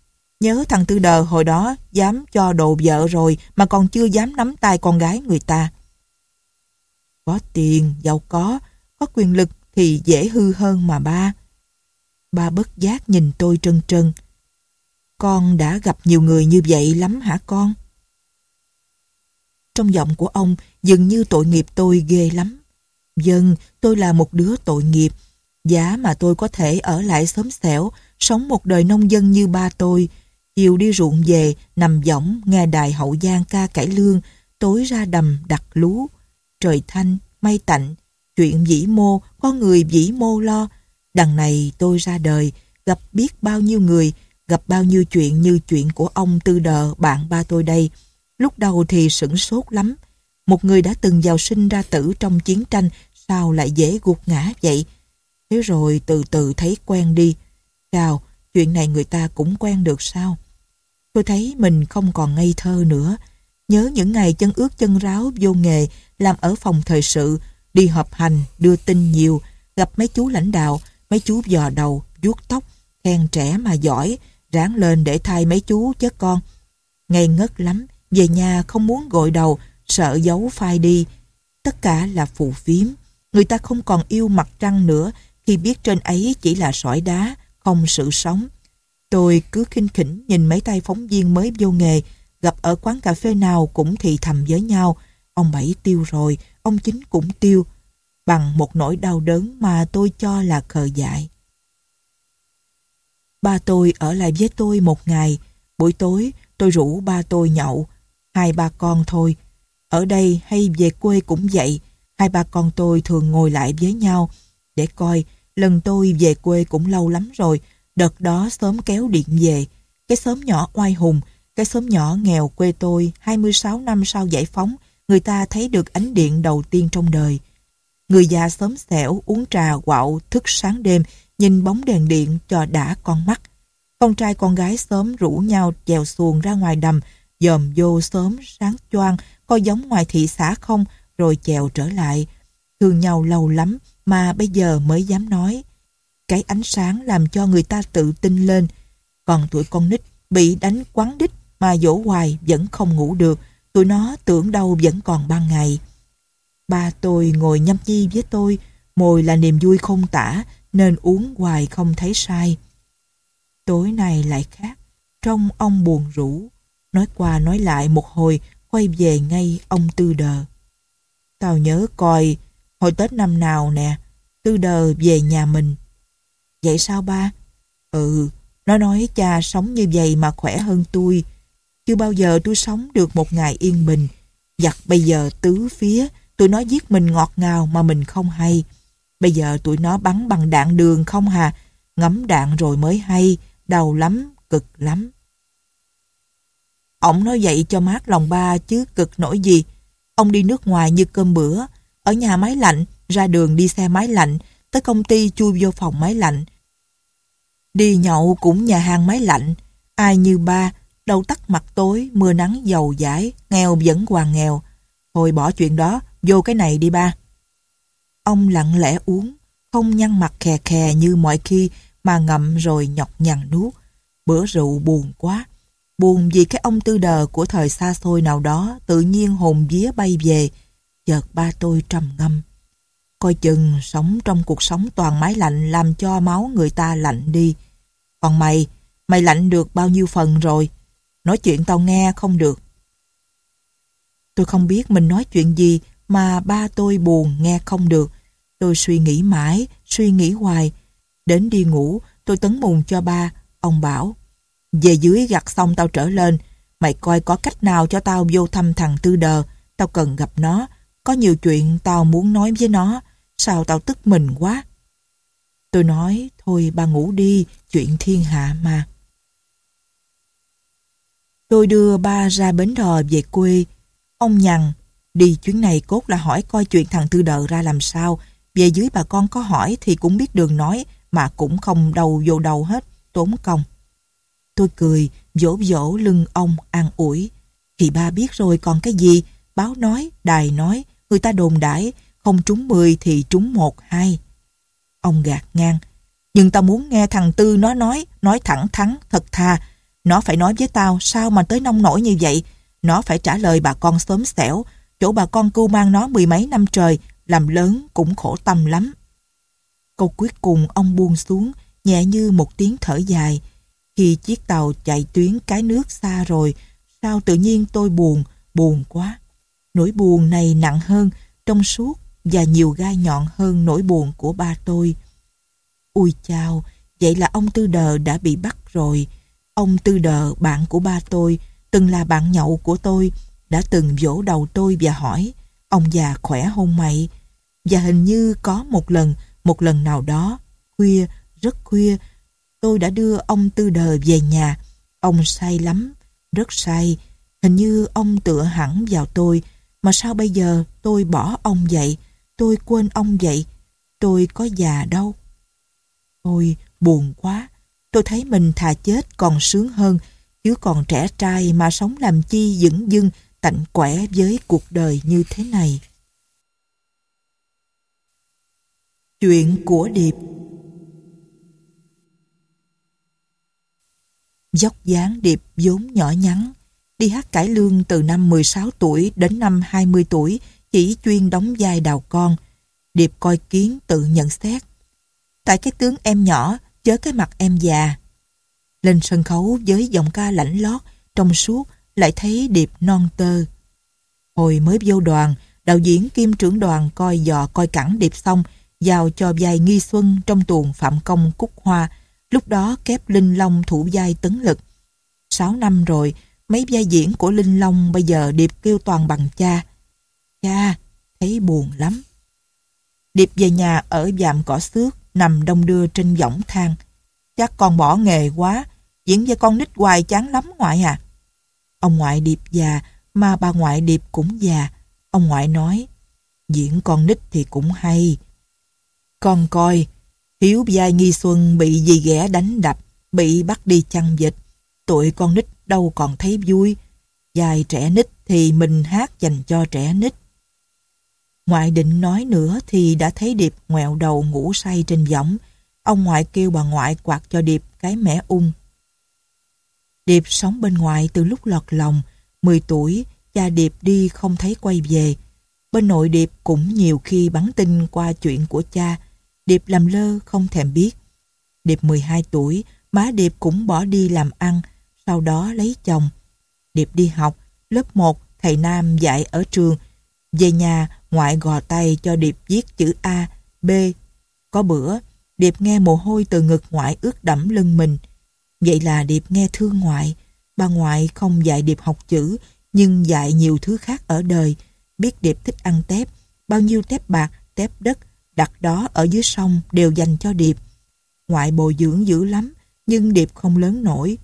Nhớ thằng Tư Đờ hồi đó dám cho đồ vợ rồi mà còn chưa dám nắm tay con gái người ta. Có tiền, giàu có, có quyền lực thì dễ hư hơn mà ba. Ba bất giác nhìn tôi trân trân. Con đã gặp nhiều người như vậy lắm hả con? Trong giọng của ông dường như tội nghiệp tôi ghê lắm. Vâng, tôi là một đứa tội nghiệp. Giá mà tôi có thể ở lại xóm xẻo, sống một đời nông dân như ba tôi. Chiều đi ruộng về, nằm võng, nghe đài Hậu Giang ca cải lương, tối ra đầm đặt lú. Trời thanh, mây tạnh, chuyện vĩ mô, có người vĩ mô lo. Đằng này tôi ra đời, gặp biết bao nhiêu người, gặp bao nhiêu chuyện như chuyện của ông Tư Đờ, bạn ba tôi đây. Lúc đầu thì sửng sốt lắm. Một người đã từng vào sinh ra tử trong chiến tranh, sao lại dễ gục ngã vậy? Thế rồi từ từ thấy quen đi. Chào, chuyện này người ta cũng quen được sao? Tôi thấy mình không còn ngây thơ nữa. Nhớ những ngày chân ướt chân ráo vô nghề, làm ở phòng thời sự, đi họp hành, đưa tin nhiều, gặp mấy chú lãnh đạo, mấy chú dò đầu, vuốt tóc, khen trẻ mà giỏi, ráng lên để thay mấy chú chứ con. Ngây ngất lắm, về nhà không muốn gội đầu, sợ giấu phai đi. Tất cả là phù phiếm. Người ta không còn yêu mặt trăng nữa khi biết trên ấy chỉ là sỏi đá, không sự sống. Tôi cứ khinh khỉnh nhìn mấy tay phóng viên mới vô nghề, gặp ở quán cà phê nào cũng thì thầm với nhau. Ông Bảy tiêu rồi, ông Chín cũng tiêu. Bằng một nỗi đau đớn mà tôi cho là khờ dại. Ba tôi ở lại với tôi một ngày. Buổi tối tôi rủ ba tôi nhậu. Hai ba con thôi. Ở đây hay về quê cũng vậy. Hai ba con tôi thường ngồi lại với nhau. Để coi, lần tôi về quê cũng lâu lắm rồi. Đợt đó xóm kéo điện về. Cái xóm nhỏ oai hùng, cái xóm nhỏ nghèo quê tôi hai mươi sáu năm sau giải phóng, người ta thấy được ánh điện đầu tiên trong đời. Người già xóm xẻo uống trà quạo thức sáng đêm, nhìn bóng đèn điện cho đã con mắt. Con trai con gái xóm rủ nhau chèo xuồng ra ngoài đầm, dòm vô xóm sáng choang, coi giống ngoài thị xã không, rồi chèo trở lại. Thương nhau lâu lắm mà bây giờ mới dám nói. Cái ánh sáng làm cho người ta tự tin lên. Còn tụi con nít bị đánh quắn đít mà dỗ hoài vẫn không ngủ được. Tụi nó tưởng đâu vẫn còn ban ngày. Ba tôi ngồi nhâm nhi với tôi, mồi là niềm vui không tả, nên uống hoài không thấy sai. Tối nay lại khác, trông ông buồn rũ. Nói qua nói lại một hồi, quay về ngay ông Tư Đờ. Tao nhớ coi, hồi Tết năm nào nè, Tư Đờ về nhà mình. Vậy sao ba? Ừ, nó nói cha sống như vậy mà khỏe hơn tôi. Chưa bao giờ tôi sống được một ngày yên bình. Giặc bây giờ tứ phía, tụi nó giết mình ngọt ngào mà mình không hay. Bây giờ tụi nó bắn bằng đạn đường không hà, ngắm đạn rồi mới hay, đau lắm, cực lắm. Ổng nói vậy cho mát lòng ba chứ cực nổi gì. Ông đi nước ngoài như cơm bữa, ở nhà máy lạnh, ra đường đi xe máy lạnh, tới công ty chui vô phòng máy lạnh. Đi nhậu cũng nhà hàng máy lạnh. Ai như ba, đầu tắt mặt tối, mưa nắng dầu dãi, nghèo vẫn hoàng nghèo. Thôi bỏ chuyện đó, vô cái này đi ba. Ông lặng lẽ uống, không nhăn mặt khè khè như mọi khi mà ngậm rồi nhọc nhằn nuốt. Bữa rượu buồn quá. Buồn vì cái ông Tư Đờ của thời xa xôi nào đó tự nhiên hồn vía bay về. Chợt ba tôi trầm ngâm. Coi chừng sống trong cuộc sống toàn máy lạnh làm cho máu người ta lạnh đi. Còn mày, mày lạnh được bao nhiêu phần rồi? Nói chuyện tao nghe không được. Tôi không biết mình nói chuyện gì mà ba tôi buồn nghe không được. Tôi suy nghĩ mãi, suy nghĩ hoài. Đến đi ngủ, tôi tấn mùng cho ba. Ông bảo, về dưới gặt xong tao trở lên. Mày coi có cách nào cho tao vô thăm thằng Tư Đờ. Tao cần gặp nó. Có nhiều chuyện tao muốn nói với nó. Sao tao tức mình quá. Tôi nói, thôi ba ngủ đi, chuyện thiên hạ mà. Tôi đưa ba ra bến đò về quê. Ông nhằn, đi chuyến này cốt là hỏi coi chuyện thằng Tư Đờ ra làm sao. Về dưới bà con có hỏi thì cũng biết đường nói, mà cũng không đầu vô đầu hết, tốn công. Tôi cười, vỗ vỗ lưng ông an ủi. Thì ba biết rồi còn cái gì, báo nói, đài nói, người ta đồn đãi, không trúng mười thì trúng một, hai. Ông gạt ngang, nhưng tao muốn nghe thằng Tư nó nói, nói thẳng thắn, thật thà. Nó phải nói với tao sao mà tới nông nổi như vậy. Nó phải trả lời bà con xóm xẻo, chỗ bà con cưu mang nó mười mấy năm trời, làm lớn cũng khổ tâm lắm. Câu cuối cùng ông buông xuống, nhẹ như một tiếng thở dài. Khi chiếc tàu chạy tuyến cái nước xa rồi, sao tự nhiên tôi buồn, buồn quá. Nỗi buồn này nặng hơn, trong suốt và nhiều gai nhọn hơn nỗi buồn của ba tôi. Ui chao, vậy là ông Tư Đờ đã bị bắt rồi. Ông Tư Đờ, bạn của ba tôi, từng là bạn nhậu của tôi, đã từng vỗ đầu tôi và hỏi, ông già khỏe không mày? Và hình như có một lần, một lần nào đó, khuya, rất khuya, tôi đã đưa ông Tư Đờ về nhà. Ông say lắm, rất say. Hình như ông tựa hẳn vào tôi. Mà sao bây giờ tôi bỏ ông vậy? Tôi quên ông vậy? Tôi có già đâu. Ôi, buồn quá. Tôi thấy mình thà chết còn sướng hơn, chứ còn trẻ trai mà sống làm chi dửng dưng, tạnh quẻ với cuộc đời như thế này. Chuyện của Điệp. Dốc dáng Điệp vốn nhỏ nhắn, đi hát cải lương từ năm mười sáu tuổi đến năm hai mươi tuổi, chỉ chuyên đóng vai đào con. Điệp coi kiến tự nhận xét. Tại cái tướng em nhỏ, chớ cái mặt em già. Lên sân khấu với giọng ca lãnh lót, trong suốt, lại thấy Điệp non tơ. Hồi mới vô đoàn, đạo diễn kiêm trưởng đoàn coi dò coi cẳng Điệp xong, giao cho vai Nghi Xuân trong tuồng Phạm Công Cúc Hoa. Lúc đó kép Linh Long thủ vai Tấn Lực. Sáu năm rồi, mấy vai diễn của Linh Long bây giờ Điệp kêu toàn bằng cha. Cha, thấy buồn lắm. Điệp về nhà ở Vàm Cỏ Xước, nằm đông đưa trên võng thang. Chắc con bỏ nghề quá, diễn với con nít hoài chán lắm ngoại à. Ông ngoại Điệp già, mà bà ngoại Điệp cũng già. Ông ngoại nói, diễn con nít thì cũng hay. Con coi, Hiếu vai Nghi Xuân bị dì ghẻ đánh đập, bị bắt đi chăn vịt. Tụi con nít đâu còn thấy vui. Vai trẻ nít thì mình hát dành cho trẻ nít. Ngoại định nói nữa thì đã thấy Điệp ngoẹo đầu ngủ say trên võng. Ông ngoại kêu bà ngoại quạt cho Điệp cái mẻ ung. Điệp sống bên ngoài từ lúc lọt lòng. Mười tuổi, cha Điệp đi không thấy quay về. Bên nội Điệp cũng nhiều khi bắn tin qua chuyện của cha. Điệp làm lơ không thèm biết. Điệp mười hai tuổi, má Điệp cũng bỏ đi làm ăn, sau đó lấy chồng. Điệp đi học, lớp một, thầy Nam dạy ở trường. Về nhà, ngoại gò tay cho Điệp viết chữ A, B. Có bữa, Điệp nghe mồ hôi từ ngực ngoại ướt đẫm lưng mình. Vậy là Điệp nghe thương ngoại. Bà ngoại không dạy Điệp học chữ, nhưng dạy nhiều thứ khác ở đời. Biết Điệp thích ăn tép, bao nhiêu tép bạc, tép đất, đặt đó ở dưới sông đều dành cho Điệp. Ngoại bồi dưỡng dữ lắm, nhưng Điệp không lớn nổi.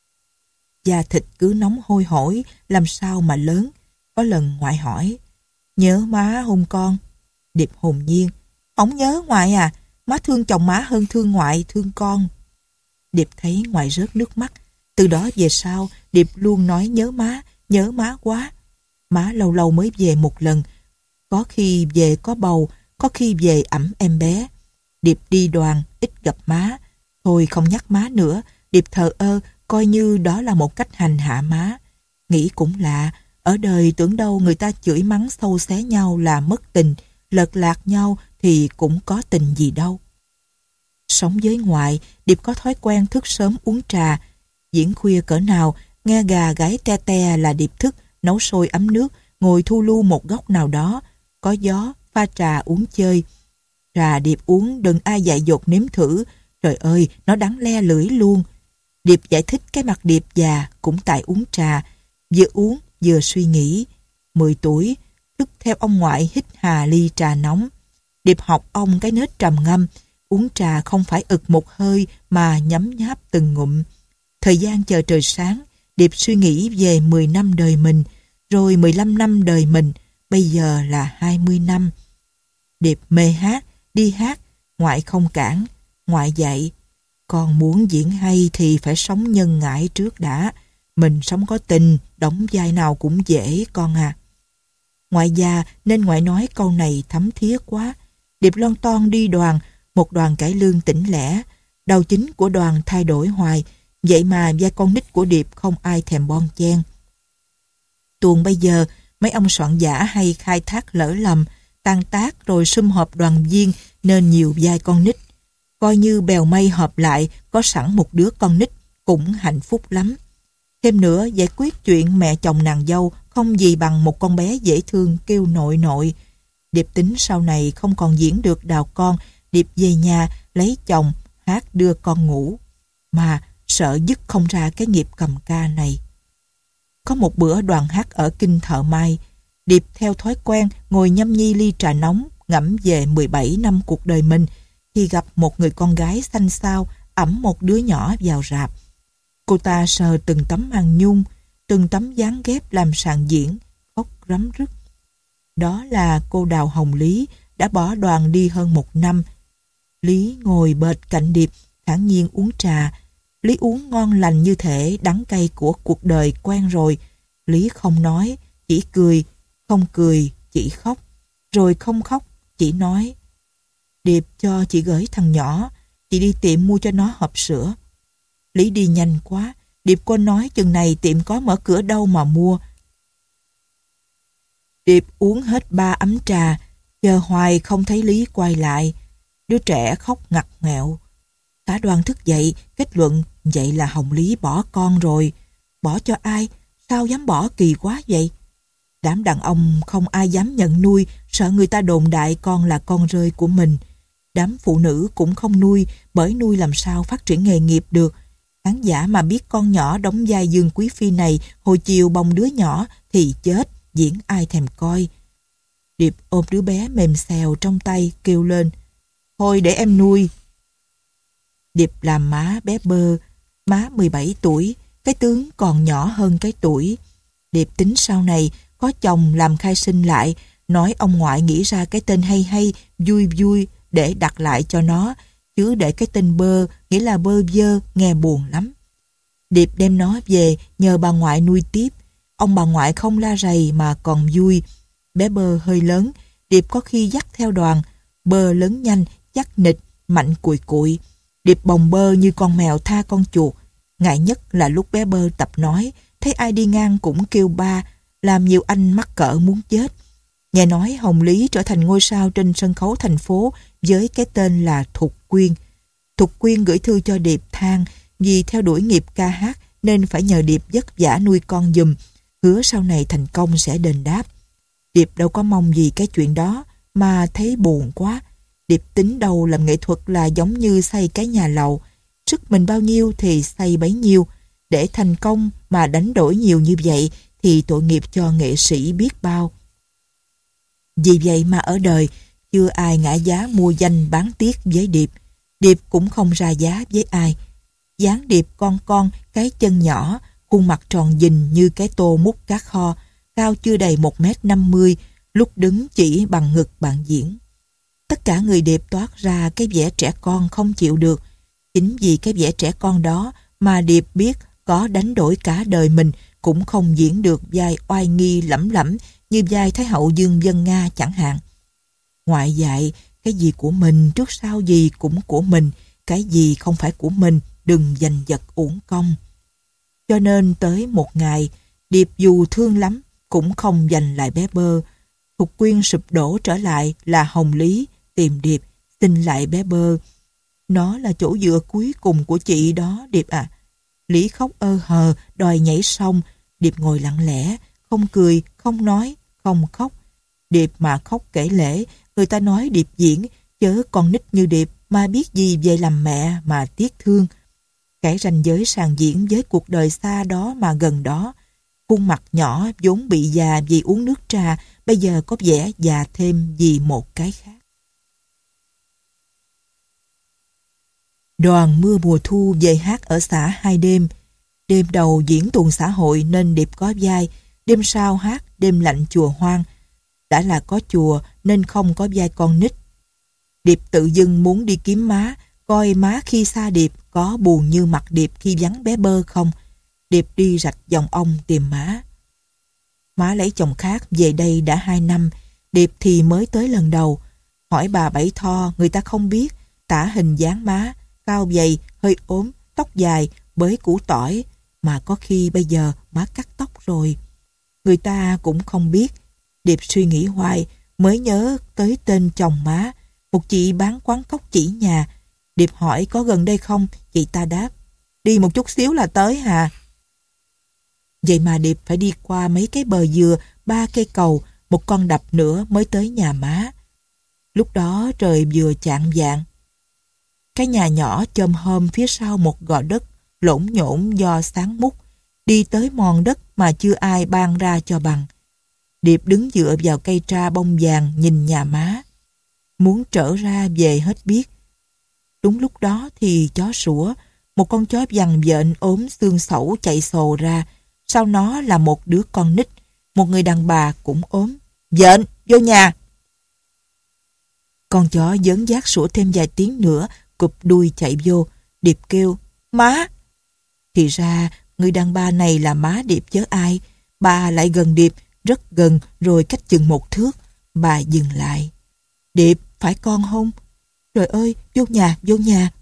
Da thịt cứ nóng hôi hổi, làm sao mà lớn. Có lần ngoại hỏi, nhớ má hôn con? Điệp hồn nhiên, không nhớ ngoại à, má thương chồng má hơn thương ngoại, thương con. Điệp thấy ngoại rớt nước mắt. Từ đó về sau, Điệp luôn nói nhớ má, nhớ má quá. Má lâu lâu mới về một lần. Có khi về có bầu, có khi về ẵm em bé. Điệp đi đoàn, ít gặp má. Thôi không nhắc má nữa, Điệp thờ ơ, coi như đó là một cách hành hạ má. Nghĩ cũng lạ, ở đời tưởng đâu người ta chửi mắng xâu xé nhau là mất tình, lật lạc nhau thì cũng có tình gì đâu. Sống với ngoại, Điệp có thói quen thức sớm uống trà. Diễn khuya cỡ nào, nghe gà gáy te te là Điệp thức, nấu sôi ấm nước, ngồi thu lu một góc nào đó, có gió, pha trà uống chơi. Trà Điệp uống đừng ai dạy dột nếm thử, trời ơi, nó đắng le lưỡi luôn. Điệp giải thích cái mặt Điệp già cũng tại uống trà, vừa uống vừa suy nghĩ. Mười tuổi, thức theo ông ngoại hít hà ly trà nóng. Điệp học ông cái nết trầm ngâm, uống trà không phải ực một hơi mà nhấm nháp từng ngụm. Thời gian chờ trời sáng, Điệp suy nghĩ về mười năm đời mình, rồi mười lăm năm đời mình, bây giờ là hai mươi năm. Điệp mê hát, đi hát, ngoại không cản, ngoại dạy. Con muốn diễn hay thì phải sống nhân ngại trước đã. Mình sống có tình, đóng vai nào cũng dễ con à. Ngoại già nên ngoại nói câu này thấm thía quá. Điệp lon ton đi đoàn, một đoàn cải lương tỉnh lẻ. Đầu chính của đoàn thay đổi hoài, Vậy mà vai con nít của Điệp không ai thèm bon chen. Tuồng bây giờ, mấy ông soạn giả hay khai thác lỡ lầm, tan tác rồi sum họp đoàn viên nên nhiều vai con nít. Coi như bèo mây họp lại, có sẵn một đứa con nít, cũng hạnh phúc lắm. Thêm nữa, giải quyết chuyện mẹ chồng nàng dâu không gì bằng một con bé dễ thương kêu nội nội. Điệp tính sau này không còn diễn được đào con, Điệp về nhà, lấy chồng, hát đưa con ngủ. Mà sợ dứt không ra cái nghiệp cầm ca này. Có một bữa đoàn hát ở Kinh Thợ Mai, Điệp theo thói quen ngồi nhâm nhi ly trà nóng, ngẫm về mười bảy năm cuộc đời mình, thì gặp một người con gái xanh xao ẵm một đứa nhỏ vào rạp. Cô ta sờ từng tấm màn nhung, từng tấm dáng ghép làm sàn diễn, khóc rắm rứt. Đó là cô Đào Hồng Lý, đã bỏ đoàn đi hơn một năm. Lý ngồi bệt cạnh Điệp, thản nhiên uống trà. Lý uống ngon lành như thể đắng cay của cuộc đời quen rồi. Lý không nói, chỉ cười, không cười, chỉ khóc, rồi không khóc, chỉ nói: Điệp cho chị gửi thằng nhỏ, chị đi tiệm mua cho nó hộp sữa. Lý đi nhanh quá, Điệp cô nói chừng này tiệm có mở cửa đâu mà mua. Điệp uống hết ba ấm trà, chờ hoài không thấy Lý quay lại. Đứa trẻ khóc ngặt nghẹo. Cả đoàn thức dậy, kết luận vậy là Hồng Lý bỏ con rồi. Bỏ cho ai? Sao dám bỏ, kỳ quá vậy? Đám đàn ông không ai dám nhận nuôi, sợ người ta đồn đại con là con rơi của mình. Đám phụ nữ cũng không nuôi, bởi nuôi làm sao phát triển nghề nghiệp được. Khán giả mà biết con nhỏ đóng vai Dương Quý Phi này hồi chiều bồng đứa nhỏ thì chết, diễn ai thèm coi. Điệp ôm đứa bé mềm xèo trong tay kêu lên: Thôi để em nuôi. Điệp làm má bé Bơ, má mười bảy tuổi, cái tướng còn nhỏ hơn cái tuổi. Điệp tính sau này có chồng làm khai sinh lại, nói ông ngoại nghĩ ra cái tên hay hay, vui vui để đặt lại cho nó, chứ để cái tên Bơ, nghĩa là bơ vơ, nghe buồn lắm. Điệp đem nó về nhờ bà ngoại nuôi tiếp. Ông bà ngoại không la rầy mà còn vui. Bé Bơ hơi lớn, Điệp có khi dắt theo đoàn. Bơ lớn nhanh, chắc nịch, mạnh cùi cụi. Điệp bồng Bơ như con mèo tha con chuột. Ngại nhất là lúc bé Bơ tập nói, thấy ai đi ngang cũng kêu ba, làm nhiều anh mắc cỡ muốn chết. Nghe nói Hồng Lý trở thành ngôi sao trên sân khấu thành phố với cái tên là Thục Quyên. Thục Quyên gửi thư cho Điệp than vì theo đuổi nghiệp ca hát nên phải nhờ Điệp vất vả nuôi con giùm, hứa sau này thành công sẽ đền đáp. Điệp đâu có mong gì cái chuyện đó, mà thấy buồn quá. Điệp tính đầu làm nghệ thuật là giống như xây cái nhà lầu, sức mình bao nhiêu thì xây bấy nhiêu. Để thành công mà đánh đổi nhiều như vậy thì tội nghiệp cho nghệ sĩ biết bao. Vì vậy mà ở đời chưa ai ngã giá mua danh bán tiếc với Điệp. Điệp cũng không ra giá với ai. Dáng Điệp con con, cái chân nhỏ, khuôn mặt tròn dình như cái tô múc cá kho, cao chưa đầy một mét năm mươi, lúc đứng chỉ bằng ngực bạn diễn. Tất cả người Điệp toát ra cái vẻ trẻ con không chịu được. Chính vì cái vẻ trẻ con đó mà Điệp biết có đánh đổi cả đời mình cũng không diễn được vai oai nghi lẫm lẫm như vai Thái hậu Dương Vân Nga chẳng hạn. Ngoại dạy, cái gì của mình trước sau gì cũng của mình, cái gì không phải của mình đừng giành giật uổng công. Cho nên tới một ngày, Điệp dù thương lắm cũng không giành lại bé Bơ. Thục Quyên sụp đổ trở lại là Hồng Lý tìm Điệp xin lại bé Bơ. Nó là chỗ dựa cuối cùng của chị đó Điệp à. Lý khóc ơ hờ đòi nhảy sông. Điệp ngồi lặng lẽ, không cười, không nói, không khóc. Điệp mà khóc kể lể, người ta nói Điệp diễn, chớ con nít như Điệp mà biết gì về làm mẹ mà tiếc thương. Cái ranh giới sàn diễn với cuộc đời xa đó mà gần đó. Khuôn mặt nhỏ vốn bị già vì uống nước trà, bây giờ có vẻ già thêm vì một cái khác. Đoàn mưa mùa thu về hát ở xã hai đêm. Đêm đầu diễn tuồng xã hội nên Điệp có vai, đêm sau hát đêm lạnh chùa hoang. Đã là có chùa nên không có vai con nít. Điệp tự dưng muốn đi kiếm má, coi má khi xa Điệp có buồn như mặt Điệp khi vắng bé Bơ không. Điệp đi rạch dòng ông tìm má. Má lấy chồng khác về đây đã hai năm, Điệp thì mới tới lần đầu. Hỏi bà Bảy Tho, người ta không biết, tả hình dáng má, cao gầy, hơi ốm, tóc dài, bới củ tỏi, mà có khi bây giờ má cắt tóc rồi. Người ta cũng không biết. Điệp suy nghĩ hoài mới nhớ tới tên chồng má, một chị bán quán cóc chỉ nhà. Điệp hỏi có gần đây không, chị ta đáp, đi một chút xíu là tới hà. Vậy mà Điệp phải đi qua mấy cái bờ dừa, ba cây cầu, một con đập nữa mới tới nhà má. Lúc đó trời vừa chạng vạng. Cái nhà nhỏ chôm hôm phía sau một gò đất lổn nhổn do sáng múc, đi tới mòn đất mà chưa ai ban ra cho bằng. Điệp đứng dựa vào cây tra bông vàng nhìn nhà má, muốn trở ra về hết biết. Đúng lúc đó thì chó sủa, một con chó vằn vện ốm xương sẩu chạy sồ ra, sau nó là một đứa con nít, một người đàn bà cũng ốm. Vện, vô nhà! Con chó dớn dác sủa thêm vài tiếng nữa, cụp đuôi chạy vô. Điệp kêu, má! Thì ra, người đàn bà này là má Điệp chứ ai. Bà lại gần Điệp, rất gần, rồi cách chừng một thước. Bà dừng lại. Điệp, phải con không? Trời ơi, vô nhà, vô nhà.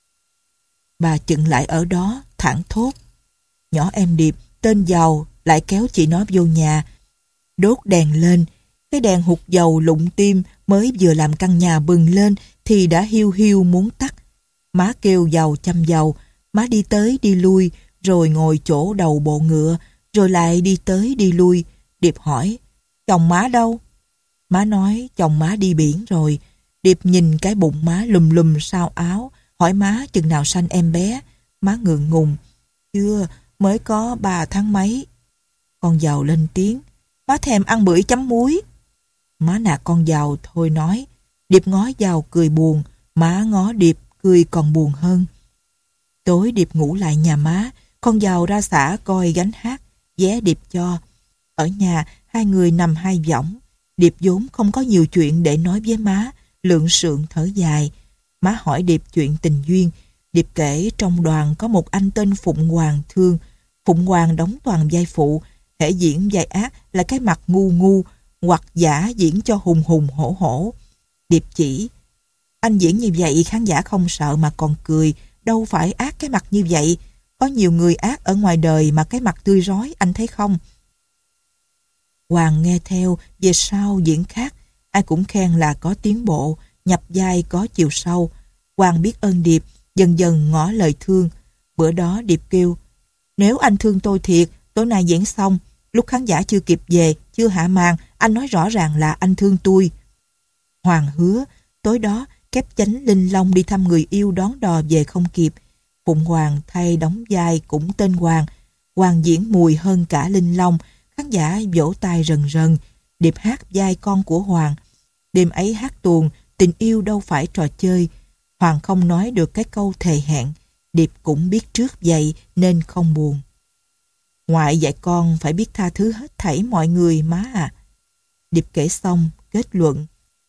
Bà chừng lại ở đó, thảng thốt. Nhỏ em Điệp, tên giàu, lại kéo chị nó vô nhà. Đốt đèn lên. Cái đèn hụt dầu lụng tim mới vừa làm căn nhà bừng lên thì đã hiu hiu muốn tắt. Má kêu giàu chăm giàu, má đi tới đi lui, rồi ngồi chỗ đầu bộ ngựa, rồi lại đi tới đi lui. Điệp hỏi, chồng má đâu? Má nói chồng má đi biển rồi. Điệp nhìn cái bụng má lùm lùm sau áo, hỏi má chừng nào sanh em bé. Má ngượng ngùng, chưa, mới có ba tháng mấy. Con giàu lên tiếng, má thèm ăn bưởi chấm muối. Má nạt con giàu thôi nói. Điệp ngó giàu cười buồn, má ngó Điệp cười còn buồn hơn. Tối Điệp ngủ lại nhà má, con giàu ra xã coi gánh hát, vé Điệp cho. Ở nhà hai người nằm hai võng. Điệp vốn không có nhiều chuyện để nói với má, lượng sượng thở dài. Má hỏi Điệp chuyện tình duyên. Điệp kể trong đoàn có một anh tên Phụng Hoàng Thương. Phụng Hoàng đóng toàn vai phụ, hễ diễn vai ác là cái mặt ngu ngu, hoặc giả diễn cho hùng hùng hổ hổ. Điệp chỉ, anh diễn như vậy khán giả không sợ mà còn cười, đâu phải ác cái mặt như vậy. Có nhiều người ác ở ngoài đời mà cái mặt tươi rói, anh thấy không? Hoàng nghe theo, về sau diễn khác, ai cũng khen là có tiến bộ, nhập vai có chiều sâu. Hoàng biết ơn Điệp, dần dần ngỏ lời thương. Bữa đó Điệp kêu, nếu anh thương tôi thiệt, tối nay diễn xong, lúc khán giả chưa kịp về, chưa hạ màn, anh nói rõ ràng là anh thương tôi. Hoàng hứa, tối đó kép chánh Linh Long đi thăm người yêu đón đò về không kịp. Phụng Hoàng thay đóng vai cũng tên Hoàng. Hoàng diễn mùi hơn cả Linh Long, khán giả vỗ tay rần rần. Điệp hát vai con của Hoàng. Đêm ấy hát tuồng, tình yêu đâu phải trò chơi. Hoàng không nói được cái câu thề hẹn. Điệp cũng biết trước vậy nên không buồn. Ngoại dạy con phải biết tha thứ hết thảy mọi người má à. Điệp kể xong, kết luận.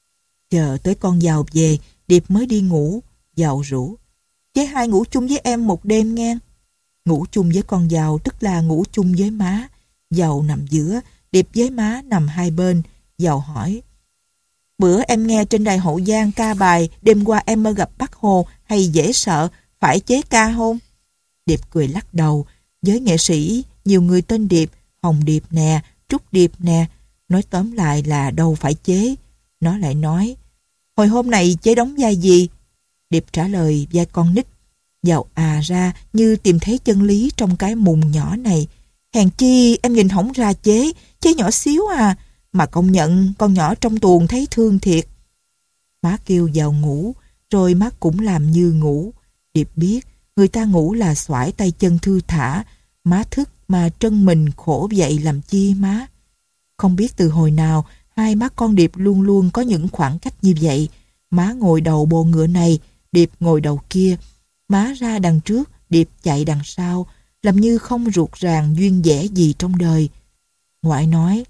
Chờ tới con giàu về, Điệp mới đi ngủ. Giàu rủ, chế hai ngủ chung với em một đêm nghe. Ngủ chung với con giàu tức là ngủ chung với má. Giàu nằm giữa, Điệp với má nằm hai bên. Giàu hỏi, bữa em nghe trên đài Hậu Giang ca bài đêm qua em mơ gặp Bác Hồ hay dễ sợ, phải chế ca không? Điệp cười lắc đầu. Với nghệ sĩ, nhiều người tên Điệp, Hồng Điệp nè, Trúc Điệp nè. Nói tóm lại là đâu phải chế. Nó lại nói, hồi hôm này chế đóng vai gì? Điệp trả lời vai con nít. Giàu à ra như tìm thấy chân lý trong cái mùng nhỏ này. Hèn chi em nhìn hổng ra chế, chế nhỏ xíu à. Mà công nhận con nhỏ trong tuồng thấy thương thiệt. Má kêu vào ngủ, rồi má cũng làm như ngủ. Điệp biết, người ta ngủ là xoải tay chân thư thả. Má thức mà trân mình khổ vậy làm chi má. Không biết từ hồi nào, hai má con Điệp luôn luôn có những khoảng cách như vậy. Má ngồi đầu bồ ngựa này, Điệp ngồi đầu kia. Má ra đằng trước, Điệp chạy đằng sau, làm như không ruột ràng duyên dẻ gì trong đời. Ngoại nói,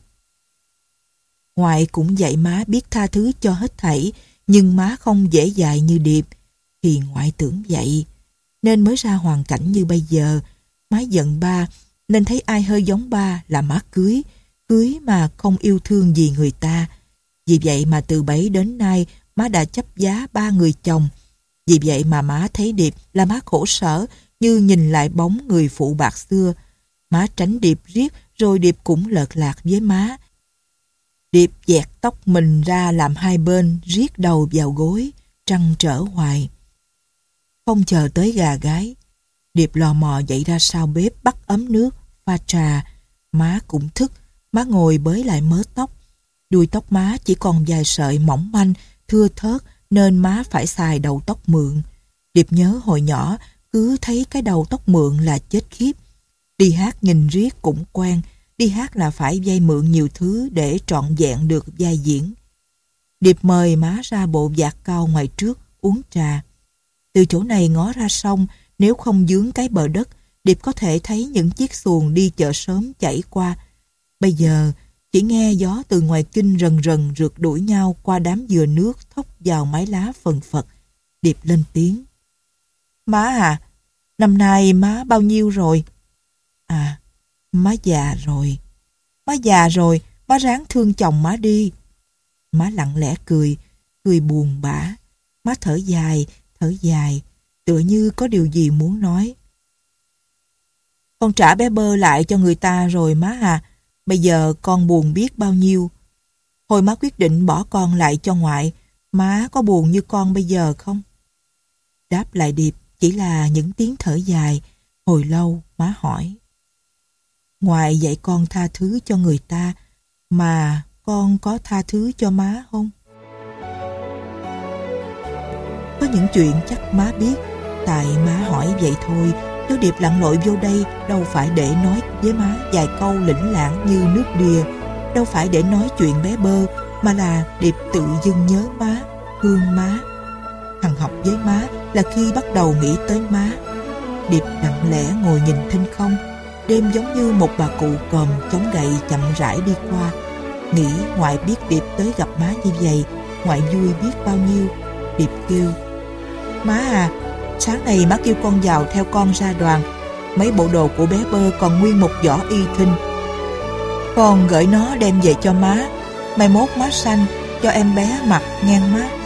ngoại cũng dạy má biết tha thứ cho hết thảy, nhưng má không dễ dãi như Điệp. Thì ngoại tưởng vậy, nên mới ra hoàn cảnh như bây giờ. Má giận ba, nên thấy ai hơi giống ba là má cưới. Cưới mà không yêu thương gì người ta. Vì vậy mà từ bấy đến nay má đã chấp giá ba người chồng. Vì vậy mà má thấy Điệp là má khổ sở, như nhìn lại bóng người phụ bạc xưa. Má tránh Điệp riết, rồi Điệp cũng lợt lạc với má. Điệp dẹt tóc mình ra làm hai bên, riết đầu vào gối, trăn trở hoài. Không chờ tới gà gái, Điệp lò mò dậy ra sau bếp bắt ấm nước, pha trà. Má cũng thức, má ngồi bới lại mớ tóc. Đuôi tóc má chỉ còn vài sợi mỏng manh, thưa thớt, nên má phải xài đầu tóc mượn. Điệp nhớ hồi nhỏ, cứ thấy cái đầu tóc mượn là chết khiếp. Đi hát nhìn riết cũng quen, đi hát là phải vay mượn nhiều thứ để trọn vẹn được vai diễn. Điệp mời má ra bộ vạc cao ngoài trước, uống trà. Từ chỗ này ngó ra sông, nếu không vướng cái bờ đất, Điệp có thể thấy những chiếc xuồng đi chợ sớm chảy qua. Bây giờ, chỉ nghe gió từ ngoài kinh rần rần rượt đuổi nhau qua đám dừa nước thốc vào mái lá phần phật. Điệp lên tiếng. Má à, năm nay má bao nhiêu rồi? À, má già rồi. Má già rồi, má ráng thương chồng má đi. Má lặng lẽ cười, cười buồn bã. Má thở dài, thở dài, tựa như có điều gì muốn nói. Con trả bé Bơ lại cho người ta rồi má à. Bây giờ con buồn biết bao nhiêu. Hồi má quyết định bỏ con lại cho ngoại, má có buồn như con bây giờ không? Đáp lại Điệp chỉ là những tiếng thở dài. Hồi lâu má hỏi. Ngoại dạy con tha thứ cho người ta, mà con có tha thứ cho má không? Có những chuyện chắc má biết, tại má hỏi vậy thôi, chứ Điệp lặn lội vô đây đâu phải để nói với má vài câu lĩnh lảng như nước đìa, đâu phải để nói chuyện bé Bơ, mà là Điệp tự dưng nhớ má, thương má. Thằng học với má là khi bắt đầu nghĩ tới má. Điệp lặng lẽ ngồi nhìn thinh không. Đêm giống như một bà cụ còm chống gậy chậm rãi đi qua. Nghĩ ngoại biết Điệp tới gặp má như vậy, ngoại vui biết bao nhiêu. Điệp kêu. Má à, sáng nay má kêu con vào theo con ra đoàn. Mấy bộ đồ của bé Bơ còn nguyên một giỏ y thinh. Con gửi nó đem về cho má. Mai mốt má sanh cho em bé mặc ngang má.